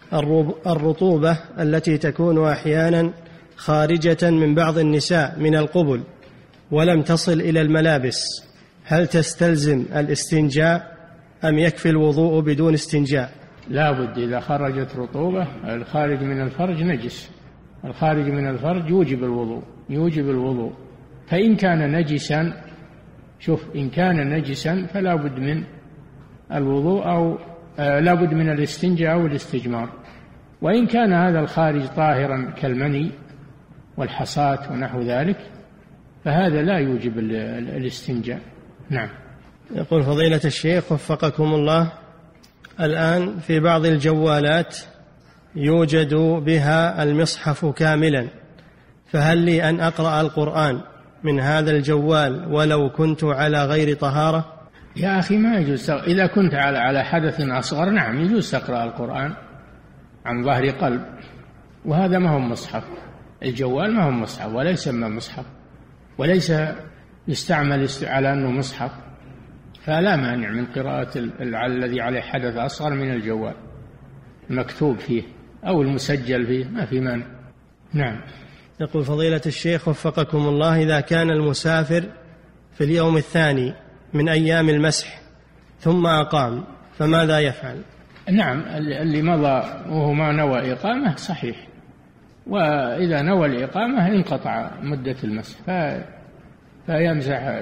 الرطوبة التي تكون أحيانا خارجة من بعض النساء من القبل ولم تصل إلى الملابس هل تستلزم الاستنجاء أم يكفي الوضوء بدون استنجاء؟ لا بد، إذا خرجت رطوبة الخارج من الفرج نجس، الخارج من الفرج يوجب الوضوء، يوجب الوضوء. فإن كان نجسا، شوف، إن كان نجسا فلا بد من الوضوء أو آه لا بد من الاستنجاء أو الاستجمار. وإن كان هذا الخارج طاهرا كالمني والحصاة ونحو ذلك فهذا لا يوجب الاستنجاء. نعم. يقول فضيلة الشيخ وفقكم الله: الآن في بعض الجوالات يوجد بها المصحف كاملا، فهل لي أن أقرأ القرآن من هذا الجوال ولو كنت على غير طهارة؟ يا أخي ما يجوز. إذا كنت على على حدث أصغر نعم يجوز تقرأ القرآن عن ظهر قلب، وهذا ما هو مصحف. الجوال ما هو مصحف ولا يسمى مصحف وليس يستعمل على أنه مصحف، فلا مانع من قراءة الذي عليه حدث أصغر من الجوال المكتوب فيه أو المسجل فيه، ما في مانع. نعم. يقول فضيلة الشيخ وفقكم الله: إذا كان المسافر في اليوم الثاني من أيام المسح ثم أقام فماذا يفعل؟ نعم، اللي مضى وهو ما نوى إقامة صحيح، وإذا نوى الإقامة انقطع مدة المسح فيمسح،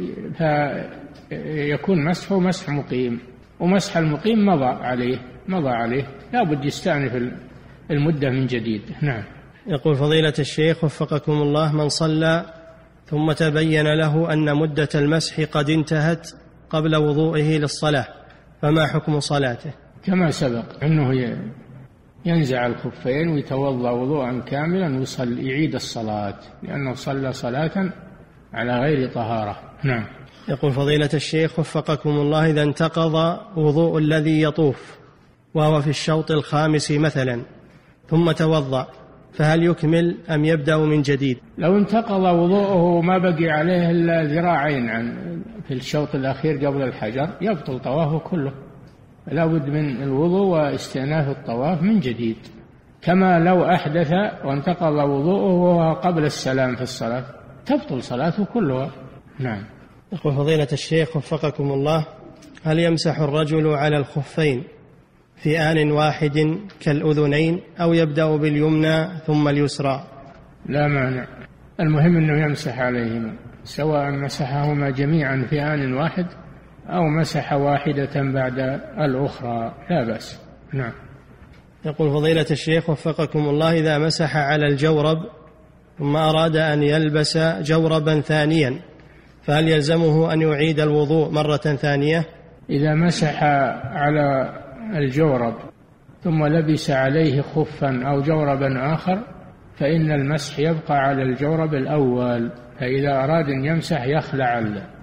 فيكون مسحه مسح مقيم، ومسح المقيم مضى عليه مضى عليه لا بد يستأنف المدة من جديد. نعم. يقول فضيلة الشيخ وفقكم الله: من صلى ثم تبين له أن مدة المسح قد انتهت قبل وضوئه للصلاة فما حكم صلاته؟ كما سبق أنه ينزع الخفين ويتوضأ وضوءا كاملا ويصل يعيد الصلاة، لأنه صلى صلاة على غير طهارة. نعم. يقول فضيلة الشيخ وفقكم الله: إذا انتقض وضوء الذي يطوف وهو في الشوط الخامس مثلا ثم توضأ فهل يكمل أم يبدأ من جديد؟ لو انتقض وضوءه ما بقي عليه إلا ذراعين عن في الشوط الأخير قبل الحجر يبطل طوافه كله، لا بد من الوضوء واستئناف الطواف من جديد، كما لو أحدث وانتقض وضوءه وهو قبل السلام في الصلاة تبطل صلاته كلها. نعم. يقول فضيلة الشيخ وفقكم الله: هل يمسح الرجل على الخفين في آن واحد كالأذنين أو يبدأ باليمنى ثم اليسرى؟ لا مانع، المهم أنه يمسح عليهما، سواء مسحهما جميعا في آن واحد أو مسح واحدة بعد الأخرى لا بأس. نعم. يقول فضيلة الشيخ وفقكم الله: إذا مسح على الجورب ثم أراد أن يلبس جوربا ثانيا فهل يلزمه أن يعيد الوضوء مرة ثانية؟ إذا مسح على الجورب ثم لبس عليه خفا أو جوربا آخر فإن المسح يبقى على الجورب الأول، فإذا أراد أن يمسح يخلع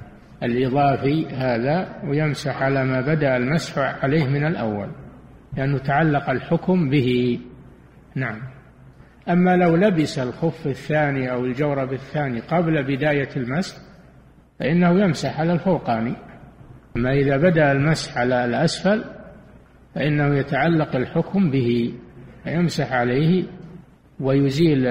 الإضافي هذا ويمسح على ما بدأ المسح عليه من الأول، لأنه تعلق الحكم به. نعم. أما لو لبس الخف الثاني أو الجورب الثاني قبل بداية المسح فإنه يمسح على الفوقاني، أما إذا بدأ المسح على الأسفل فإنه يتعلق الحكم به فيمسح عليه ويزيل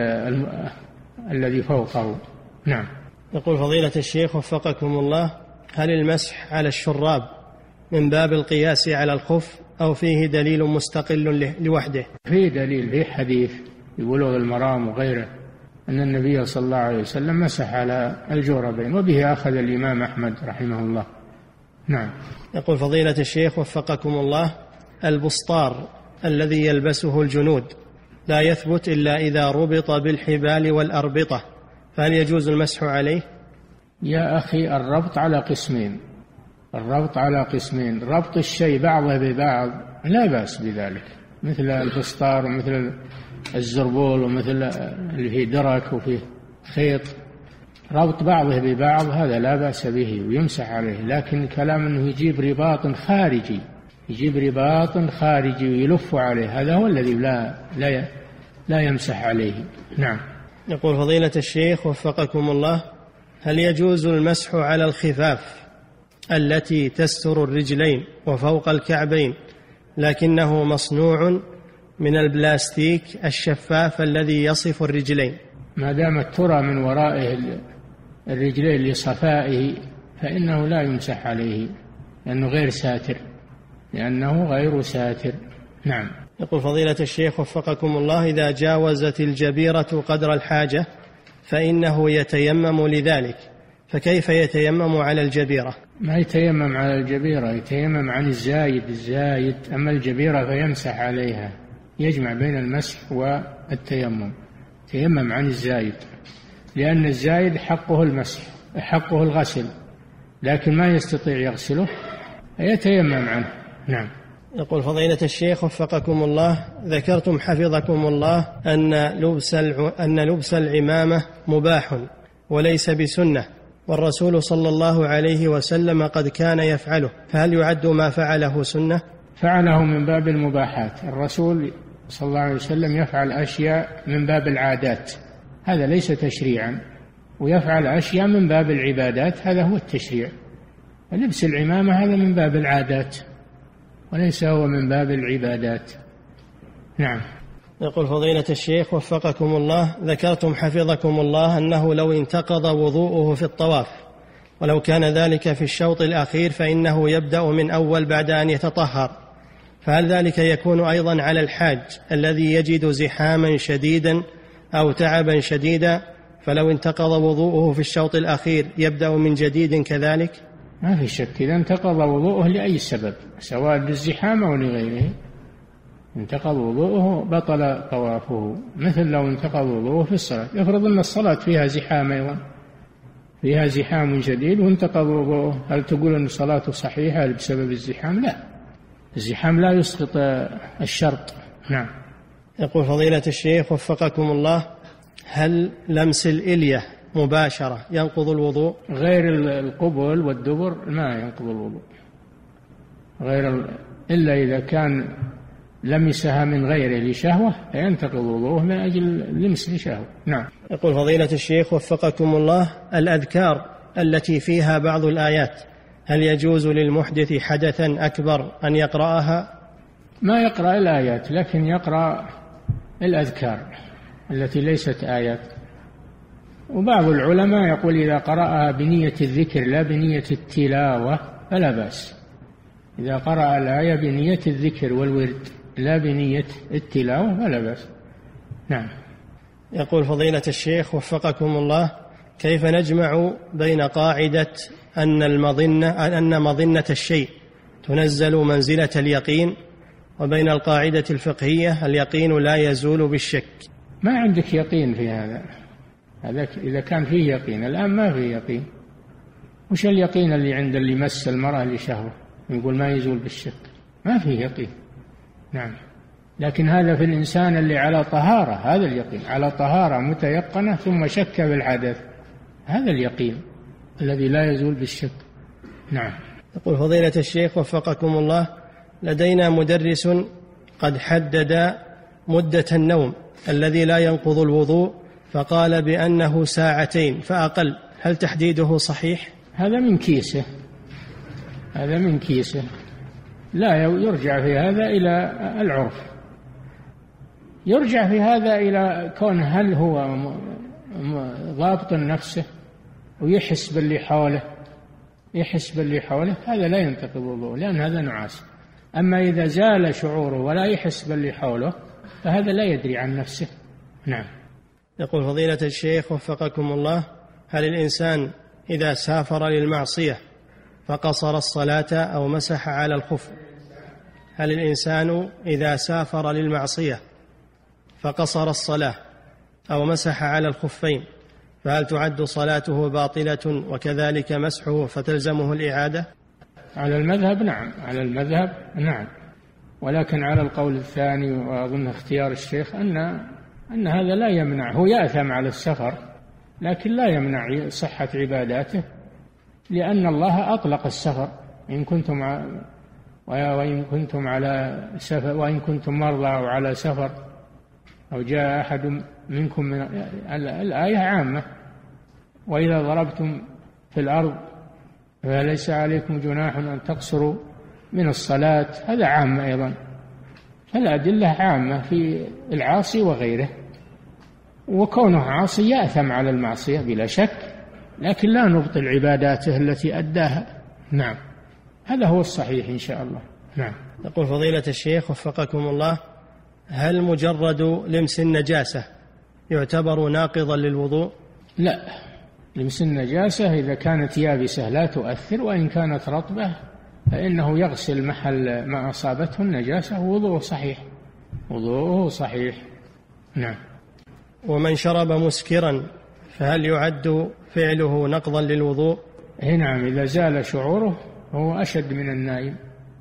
الذي فوقه. نعم. يقول فضيلة الشيخ وفقكم الله: هل المسح على الشراب من باب القياس على الخف أو فيه دليل مستقل لوحده؟ فيه دليل، فيه حديث يقولوا المرام وغيره أن النبي صلى الله عليه وسلم مسح على الجوربين، وبه أخذ الإمام أحمد رحمه الله. نعم. يقول فضيلة الشيخ وفقكم الله: البسطار الذي يلبسه الجنود لا يثبت إلا إذا ربط بالحبال والأربطة فهل يجوز المسح عليه؟ يا أخي الربط على قسمين، الربط على قسمين، ربط الشيء بعضه ببعض لا بأس بذلك، مثل البسطار ومثل الزربول ومثل اللي فيه درك وفيه خيط، ربط بعضه ببعض هذا لا بأس به ويمسح عليه، لكن كلام أنه يجيب رباط خارجي يجيب رباط خارجي ويلف عليه هذا هو الذي لا لا لا يمسح عليه. نعم. يقول فضيلة الشيخ وفقكم الله: هل يجوز المسح على الخفاف التي تستر الرجلين وفوق الكعبين لكنه مصنوع من البلاستيك الشفاف الذي يصف الرجلين؟ ما دامت ترى من ورائه الرجلين لصفائه فإنه لا يمسح عليه لأنه غير ساتر لأنه غير ساتر. نعم. يقول فضيلة الشيخ وفقكم الله: إذا جاوزت الجبيرة قدر الحاجة فإنه يتيمم لذلك، فكيف يتيمم على الجبيرة؟ ما يتيمم على الجبيرة، يتيمم عن الزايد الزايد أما الجبيرة فيمسح عليها، يجمع بين المسح والتيمم، يتيمم عن الزايد لأن الزايد حقه المسح حقه الغسل لكن ما يستطيع يغسله فيتيمم عنه. نعم. يقول فضيلة الشيخ وفقكم الله، ذكرتم حفظكم الله أن لبس أن لبس العمامة مباح وليس بسنة، والرسول صلى الله عليه وسلم قد كان يفعله، فهل يعد ما فعله سنة؟ فعله من باب المباحات. الرسول صلى الله عليه وسلم يفعل أشياء من باب العادات، هذا ليس تشريعا، ويفعل أشياء من باب العبادات، هذا هو التشريع. لبس العمامة هذا من باب العادات وليس هو من باب العبادات. نعم. يقول فضيلة الشيخ وفقكم الله، ذكرتم حفظكم الله أنه لو انتقض وضوءه في الطواف ولو كان ذلك في الشوط الأخير فإنه يبدأ من أول بعد أن يتطهر، فهل ذلك يكون أيضا على الحاج الذي يجد زحاما شديدا أو تعبا شديدا، فلو انتقض وضوءه في الشوط الأخير يبدأ من جديد كذلك؟ ما في شك، إذا انتقض وضوءه لأي سبب سواء للزحام أو لغيره انتقض وضوءه بطل طوافه، مثل لو انتقض وضوءه في الصلاة. يفرض أن الصلاة فيها زحام أيضا، فيها زحام شديد وانتقض وضوءه، هل تقول أن صلاته صحيحة بسبب الزحام؟ لا، الزحام لا يسقط الشرط. نعم. يقول فضيلة الشيخ وفقكم الله، هل لمس الإلية مباشرة ينقض الوضوء؟ غير القبل والدبر ما ينقض الوضوء، غير إلا إذا كان لمسها من غيره لشهوة فينتقض وضوءه من أجل لمس لشهوة. نعم. يقول فضيلة الشيخ وفقكم الله، الأذكار التي فيها بعض الآيات هل يجوز للمحدث حدثا أكبر أن يقرأها؟ ما يقرأ الآيات، لكن يقرأ الأذكار التي ليست آيات. وبعض العلماء يقول إذا قرأها بنية الذكر لا بنية التلاوة فلا بأس، إذا قرأ الآية بنية الذكر والورد لا بنية التلاوة فلا بأس. نعم. يقول فضيلة الشيخ وفقكم الله، كيف نجمع بين قاعدة أن المظنة أن مظنة الشيء تنزل منزلة اليقين وبين القاعدة الفقهية اليقين لا يزول بالشك؟ ما عندك يقين في هذا، هذا إذا كان فيه يقين، الآن ما فيه يقين. وش اليقين اللي عند اللي مس المرأة لشهوة يقول ما يزول بالشك؟ ما فيه يقين. نعم. لكن هذا في الإنسان اللي على طهارة، هذا اليقين، على طهارة متيقنة ثم شك بالحدث، هذا اليقين الذي لا يزول بالشك. نعم. يقول فضيلة الشيخ وفقكم الله، لدينا مدرس قد حدد مدة النوم الذي لا ينقض الوضوء فقال بأنه ساعتين فأقل، هل تحديده صحيح؟ هذا من كيسه، هذا من كيسه، لا يرجع في هذا إلى العرف، يرجع في هذا إلى كون هل هو ضابط نفسه ويحس باللي حوله، يحس باللي حوله، هذا لا ينتقض وضوءه لأن هذا نعاس. أما إذا زال شعوره ولا يحس باللي حوله فهذا لا يدري عن نفسه. نعم. يقول فضيلة الشيخ وفقكم الله، هل الإنسان إذا سافر للمعصية فقصر الصلاة أو مسح على الخف، هل الإنسان إذا سافر للمعصية فقصر الصلاة أو مسح على الخفين فهل تعد صلاته باطلة وكذلك مسحه فتلزمه الإعادة؟ على المذهب نعم، على المذهب نعم، ولكن على القول الثاني وأظن اختيار الشيخ أن أن هذا لا يمنع، هو يأثم على السفر لكن لا يمنع صحة عباداته، لأن الله أطلق السفر، إن كنتم وإن كنتم على سفر وإن كنتم مرضى أو على سفر أو جاء أحد منكم من الآية عامة، وإذا ضربتم في الأرض فليس عليكم جناح أن تقصروا من الصلاة، هذا عام أيضا، فالأدلة عامة في العاصي وغيره، وكونه عاصي يأثم على المعصية بلا شك، لكن لا نبطل عباداته التي أداها. نعم، هذا هو الصحيح إن شاء الله. نعم. يقول فضيلة الشيخ وفقكم الله، هل مجرد لمس النجاسة يعتبر ناقضا للوضوء؟ لا، لمس النجاسة إذا كانت يابسة لا تؤثر، وإن كانت رطبة فإنه يغسل محل ما أصابته النجاسة ووضوءه صحيح، وضوءه صحيح. نعم. ومن شرب مسكرا فهل يعد فعله نقضا للوضوء؟ نعم، إذا زال شعوره هو أشد من النائم،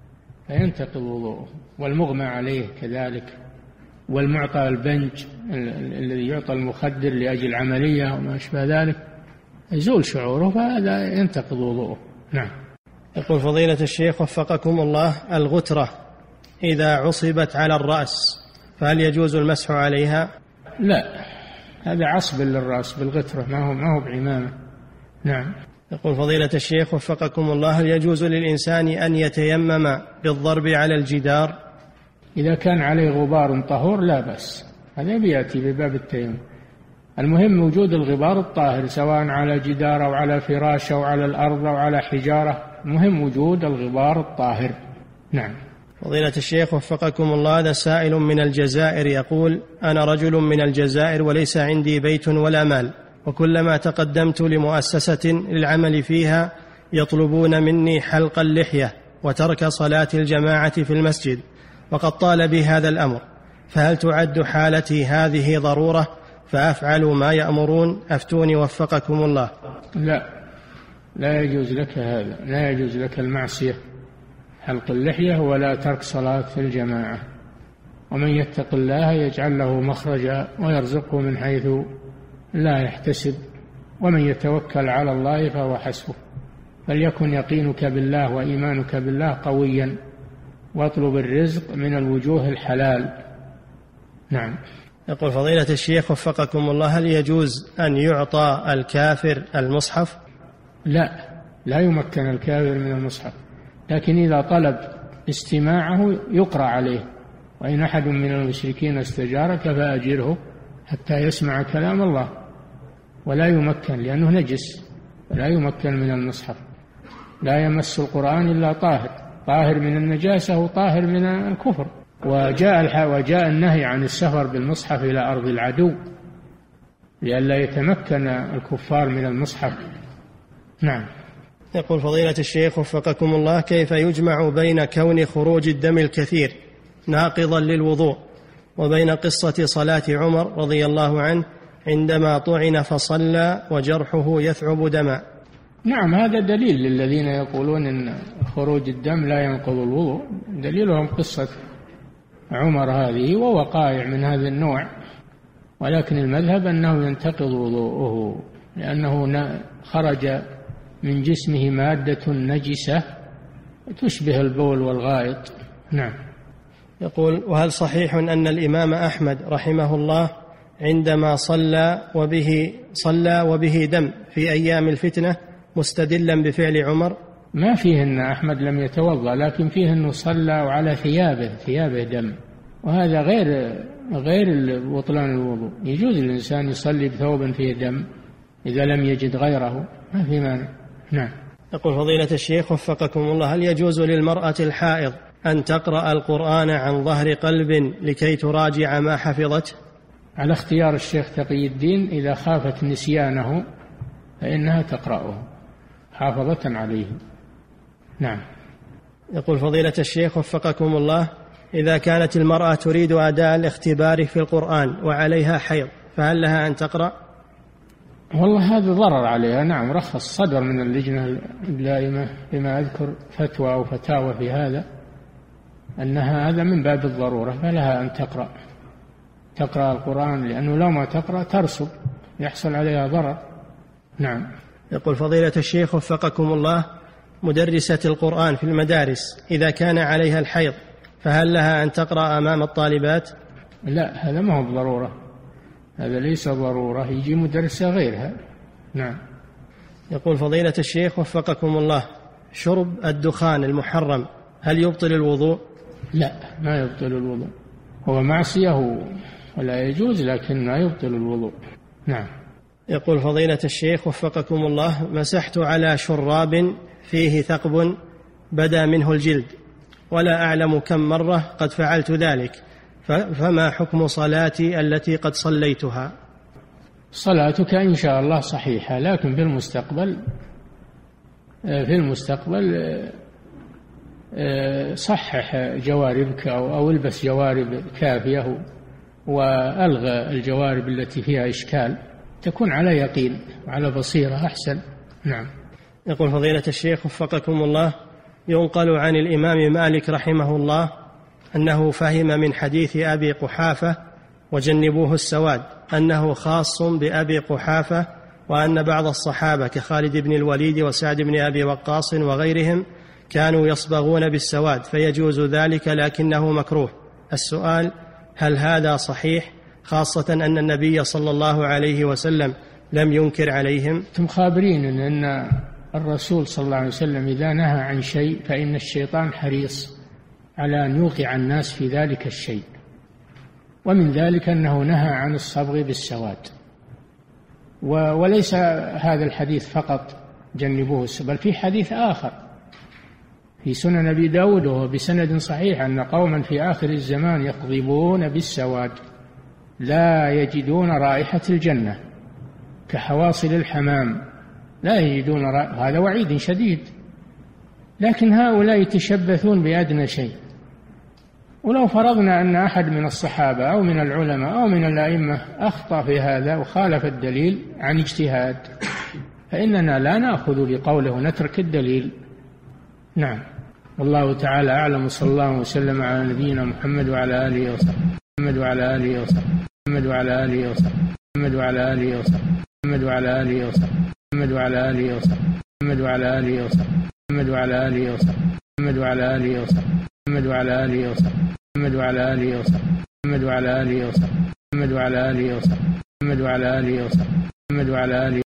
فينتقض وضوءه، والمغمى عليه كذلك، والمعطى البنج الذي يعطى المخدر لأجل عملية وما أشبه ذلك يزول شعوره، فهذا ينتقض وضوءه. نعم. يقول فضيلة الشيخ وفقكم الله: الغترة إذا عصبت على الرأس فهل يجوز المسح عليها؟ لا، هذا عصب للرأس بالغترة، ما هو ما هو بعمامة. نعم. يقول فضيلة الشيخ وفقكم الله: هل يجوز للإنسان أن يتيمم بالضرب على الجدار؟ إذا كان عليه غبار طهور لا بأس، هذا بيأتي بباب التيمم. المهم وجود الغبار الطاهر، سواء على جدار أو على فراش أو على الأرض أو على حجارة، المهم وجود الغبار الطاهر. نعم. فضيلة الشيخ وفقكم الله: هذا سائل من الجزائر يقول: أنا رجل من الجزائر وليس عندي بيت ولا مال، وكلما تقدمت لمؤسسة للعمل فيها يطلبون مني حلق اللحية وترك صلاة الجماعة في المسجد، وقد طال بي هذا الأمر، فهل تعد حالتي هذه ضرورة فأفعل ما يأمرون؟ أفتوني وفقكم الله. لا، لا يجوز لك هذا، لا يجوز لك المعصية حلق اللحية ولا ترك صلاة الجماعة. ومن يتق الله يجعل له مخرجا ويرزقه من حيث لا يحتسب، ومن يتوكل على الله فهو حسبه. فليكن يقينك بالله وإيمانك بالله قويا، واطلب الرزق من الوجوه الحلال. نعم. يقول فضيلة الشيخ وفقكم الله: هل يجوز أن يعطى الكافر المصحف؟ لا، لا يمكن الكافر من المصحف، لكن إذا طلب استماعه يقرأ عليه. وإن أحد من المشركين استجارك فأجره حتى يسمع كلام الله، ولا يمكن لأنه نجس، ولا يمكن من المصحف. لا يمس القرآن إلا طاهر، طاهر من النجاسة وطاهر من الكفر. وجاء وجاء النهي عن السفر بالمصحف إلى أرض العدو لئلا يتمكن الكفار من المصحف. نعم. يقول فضيلة الشيخ وفقكم الله: كيف يجمع بين كون خروج الدم الكثير ناقضا للوضوء وبين قصة صلاة عمر رضي الله عنه عندما طعن فصلى وجرحه يثعب دما؟ نعم، هذا دليل للذين يقولون إن خروج الدم لا ينقض الوضوء، دليلهم قصة عمر هذه ووقائع من هذا النوع. ولكن المذهب أنه ينتقض وضوءه لأنه خرج من جسمه مادة نجسة تشبه البول والغائط. نعم. يقول: وهل صحيح أن الإمام أحمد رحمه الله عندما صلى وبه صلى وبه دم في أيام الفتنة مستدلا بفعل عمر؟ ما فيه أن أحمد لم يتوضأ، لكن فيه أنه صلى وعلى ثيابه ثيابه دم، وهذا غير غير بطلان الوضوء. يجوز الإنسان يصلي بثوب فيه دم إذا لم يجد غيره، ما في مانع. نعم. يقول فضيلة الشيخ وفقكم الله: هل يجوز للمرأة الحائض أن تقرأ القرآن عن ظهر قلب لكي تراجع ما حفظته؟ على اختيار الشيخ تقي الدين، إذا خافت نسيانه فإنها تقرأه حافظة عليه. نعم. يقول فضيلة الشيخ وفقكم الله: إذا كانت المرأة تريد أداء الاختبار في القرآن وعليها حيض فهل لها أن تقرأ؟ والله هذا ضرر عليها. نعم، رخص صدر من اللجنة الدائمة بما أذكر فتوى أو فتاوى في هذا، أنها هذا من باب الضرورة، فلها أن تقرأ تقرأ القرآن، لأنه لو ما تقرأ ترسب يحصل عليها ضرر. نعم. يقول فضيلة الشيخ وفقكم الله: مدرسة القرآن في المدارس إذا كان عليها الحيض فهل لها أن تقرأ أمام الطالبات؟ لا، هذا ما هو بضرورة، هذا ليس ضرورة، يجي مدرسة غيرها. نعم. يقول فضيلة الشيخ وفقكم الله: شرب الدخان المحرم هل يبطل الوضوء؟ لا، ما يبطل الوضوء، هو معصية ولا يجوز، لكن ما يبطل الوضوء. نعم. يقول فضيلة الشيخ وفقكم الله: مسحت على شراب فيه ثقب بدا منه الجلد ولا أعلم كم مرة قد فعلت ذلك، فما حكم صلاتي التي قد صليتها؟ صلاتك إن شاء الله صحيحة، لكن في المستقبل في المستقبل صحح جواربك أو البس جوارب كافية وألغى الجوارب التي فيها إشكال، تكون على يقين وعلى بصيرة أحسن. نعم. يقول فضيلة الشيخ وفقكم الله: ينقل عن الإمام مالك رحمه الله أنه فهم من حديث أبي قحافة وجنبوه السواد أنه خاص بأبي قحافة، وأن بعض الصحابة كخالد بن الوليد وسعد بن أبي وقاص وغيرهم كانوا يصبغون بالسواد فيجوز ذلك لكنه مكروه. السؤال: هل هذا صحيح، خاصة أن النبي صلى الله عليه وسلم لم ينكر عليهم؟ أنتم خابرين أن الرسول صلى الله عليه وسلم إذا نهى عن شيء فإن الشيطان حريص على أن يوقع الناس في ذلك الشيء، ومن ذلك أنه نهى عن الصبغ بالسواد. وليس هذا الحديث فقط جنبوه، بل في حديث آخر في سنن أبي داود وهو بسند صحيح أن قوما في آخر الزمان يقضبون بالسواد لا يجدون رائحة الجنة كحواصل الحمام، لا يجدون رائحة. هذا وعيد شديد، لكن هؤلاء يتشبثون بأدنى شيء. ولو فرضنا أن أحد من الصحابة أو من العلماء أو من الأئمة أخطأ في هذا وخالف الدليل عن اجتهاد، فإننا لا نأخذ بقوله ونترك الدليل. نعم، والله تعالى أعلم. صلى الله وسلم على نبينا محمد وعلى آله وصحبه محمد وعلى آله وصحبه محمد وعلى آله وصحبه محمد وعلى آله وصحبه محمد وعلى آله وصحبه محمد وعلى آله وصحبه محمد وعلى آله وصحبه محمد وعلى آله وصحبه محمد وعلى آله وصحبه محمد وعلى آله وصحبه محمد وعلى آله وصحبه محمد وعلى آله وصحبه محمد وعلى آله وصحبه محمد وعلى آله وصحبه محمد وعلى آله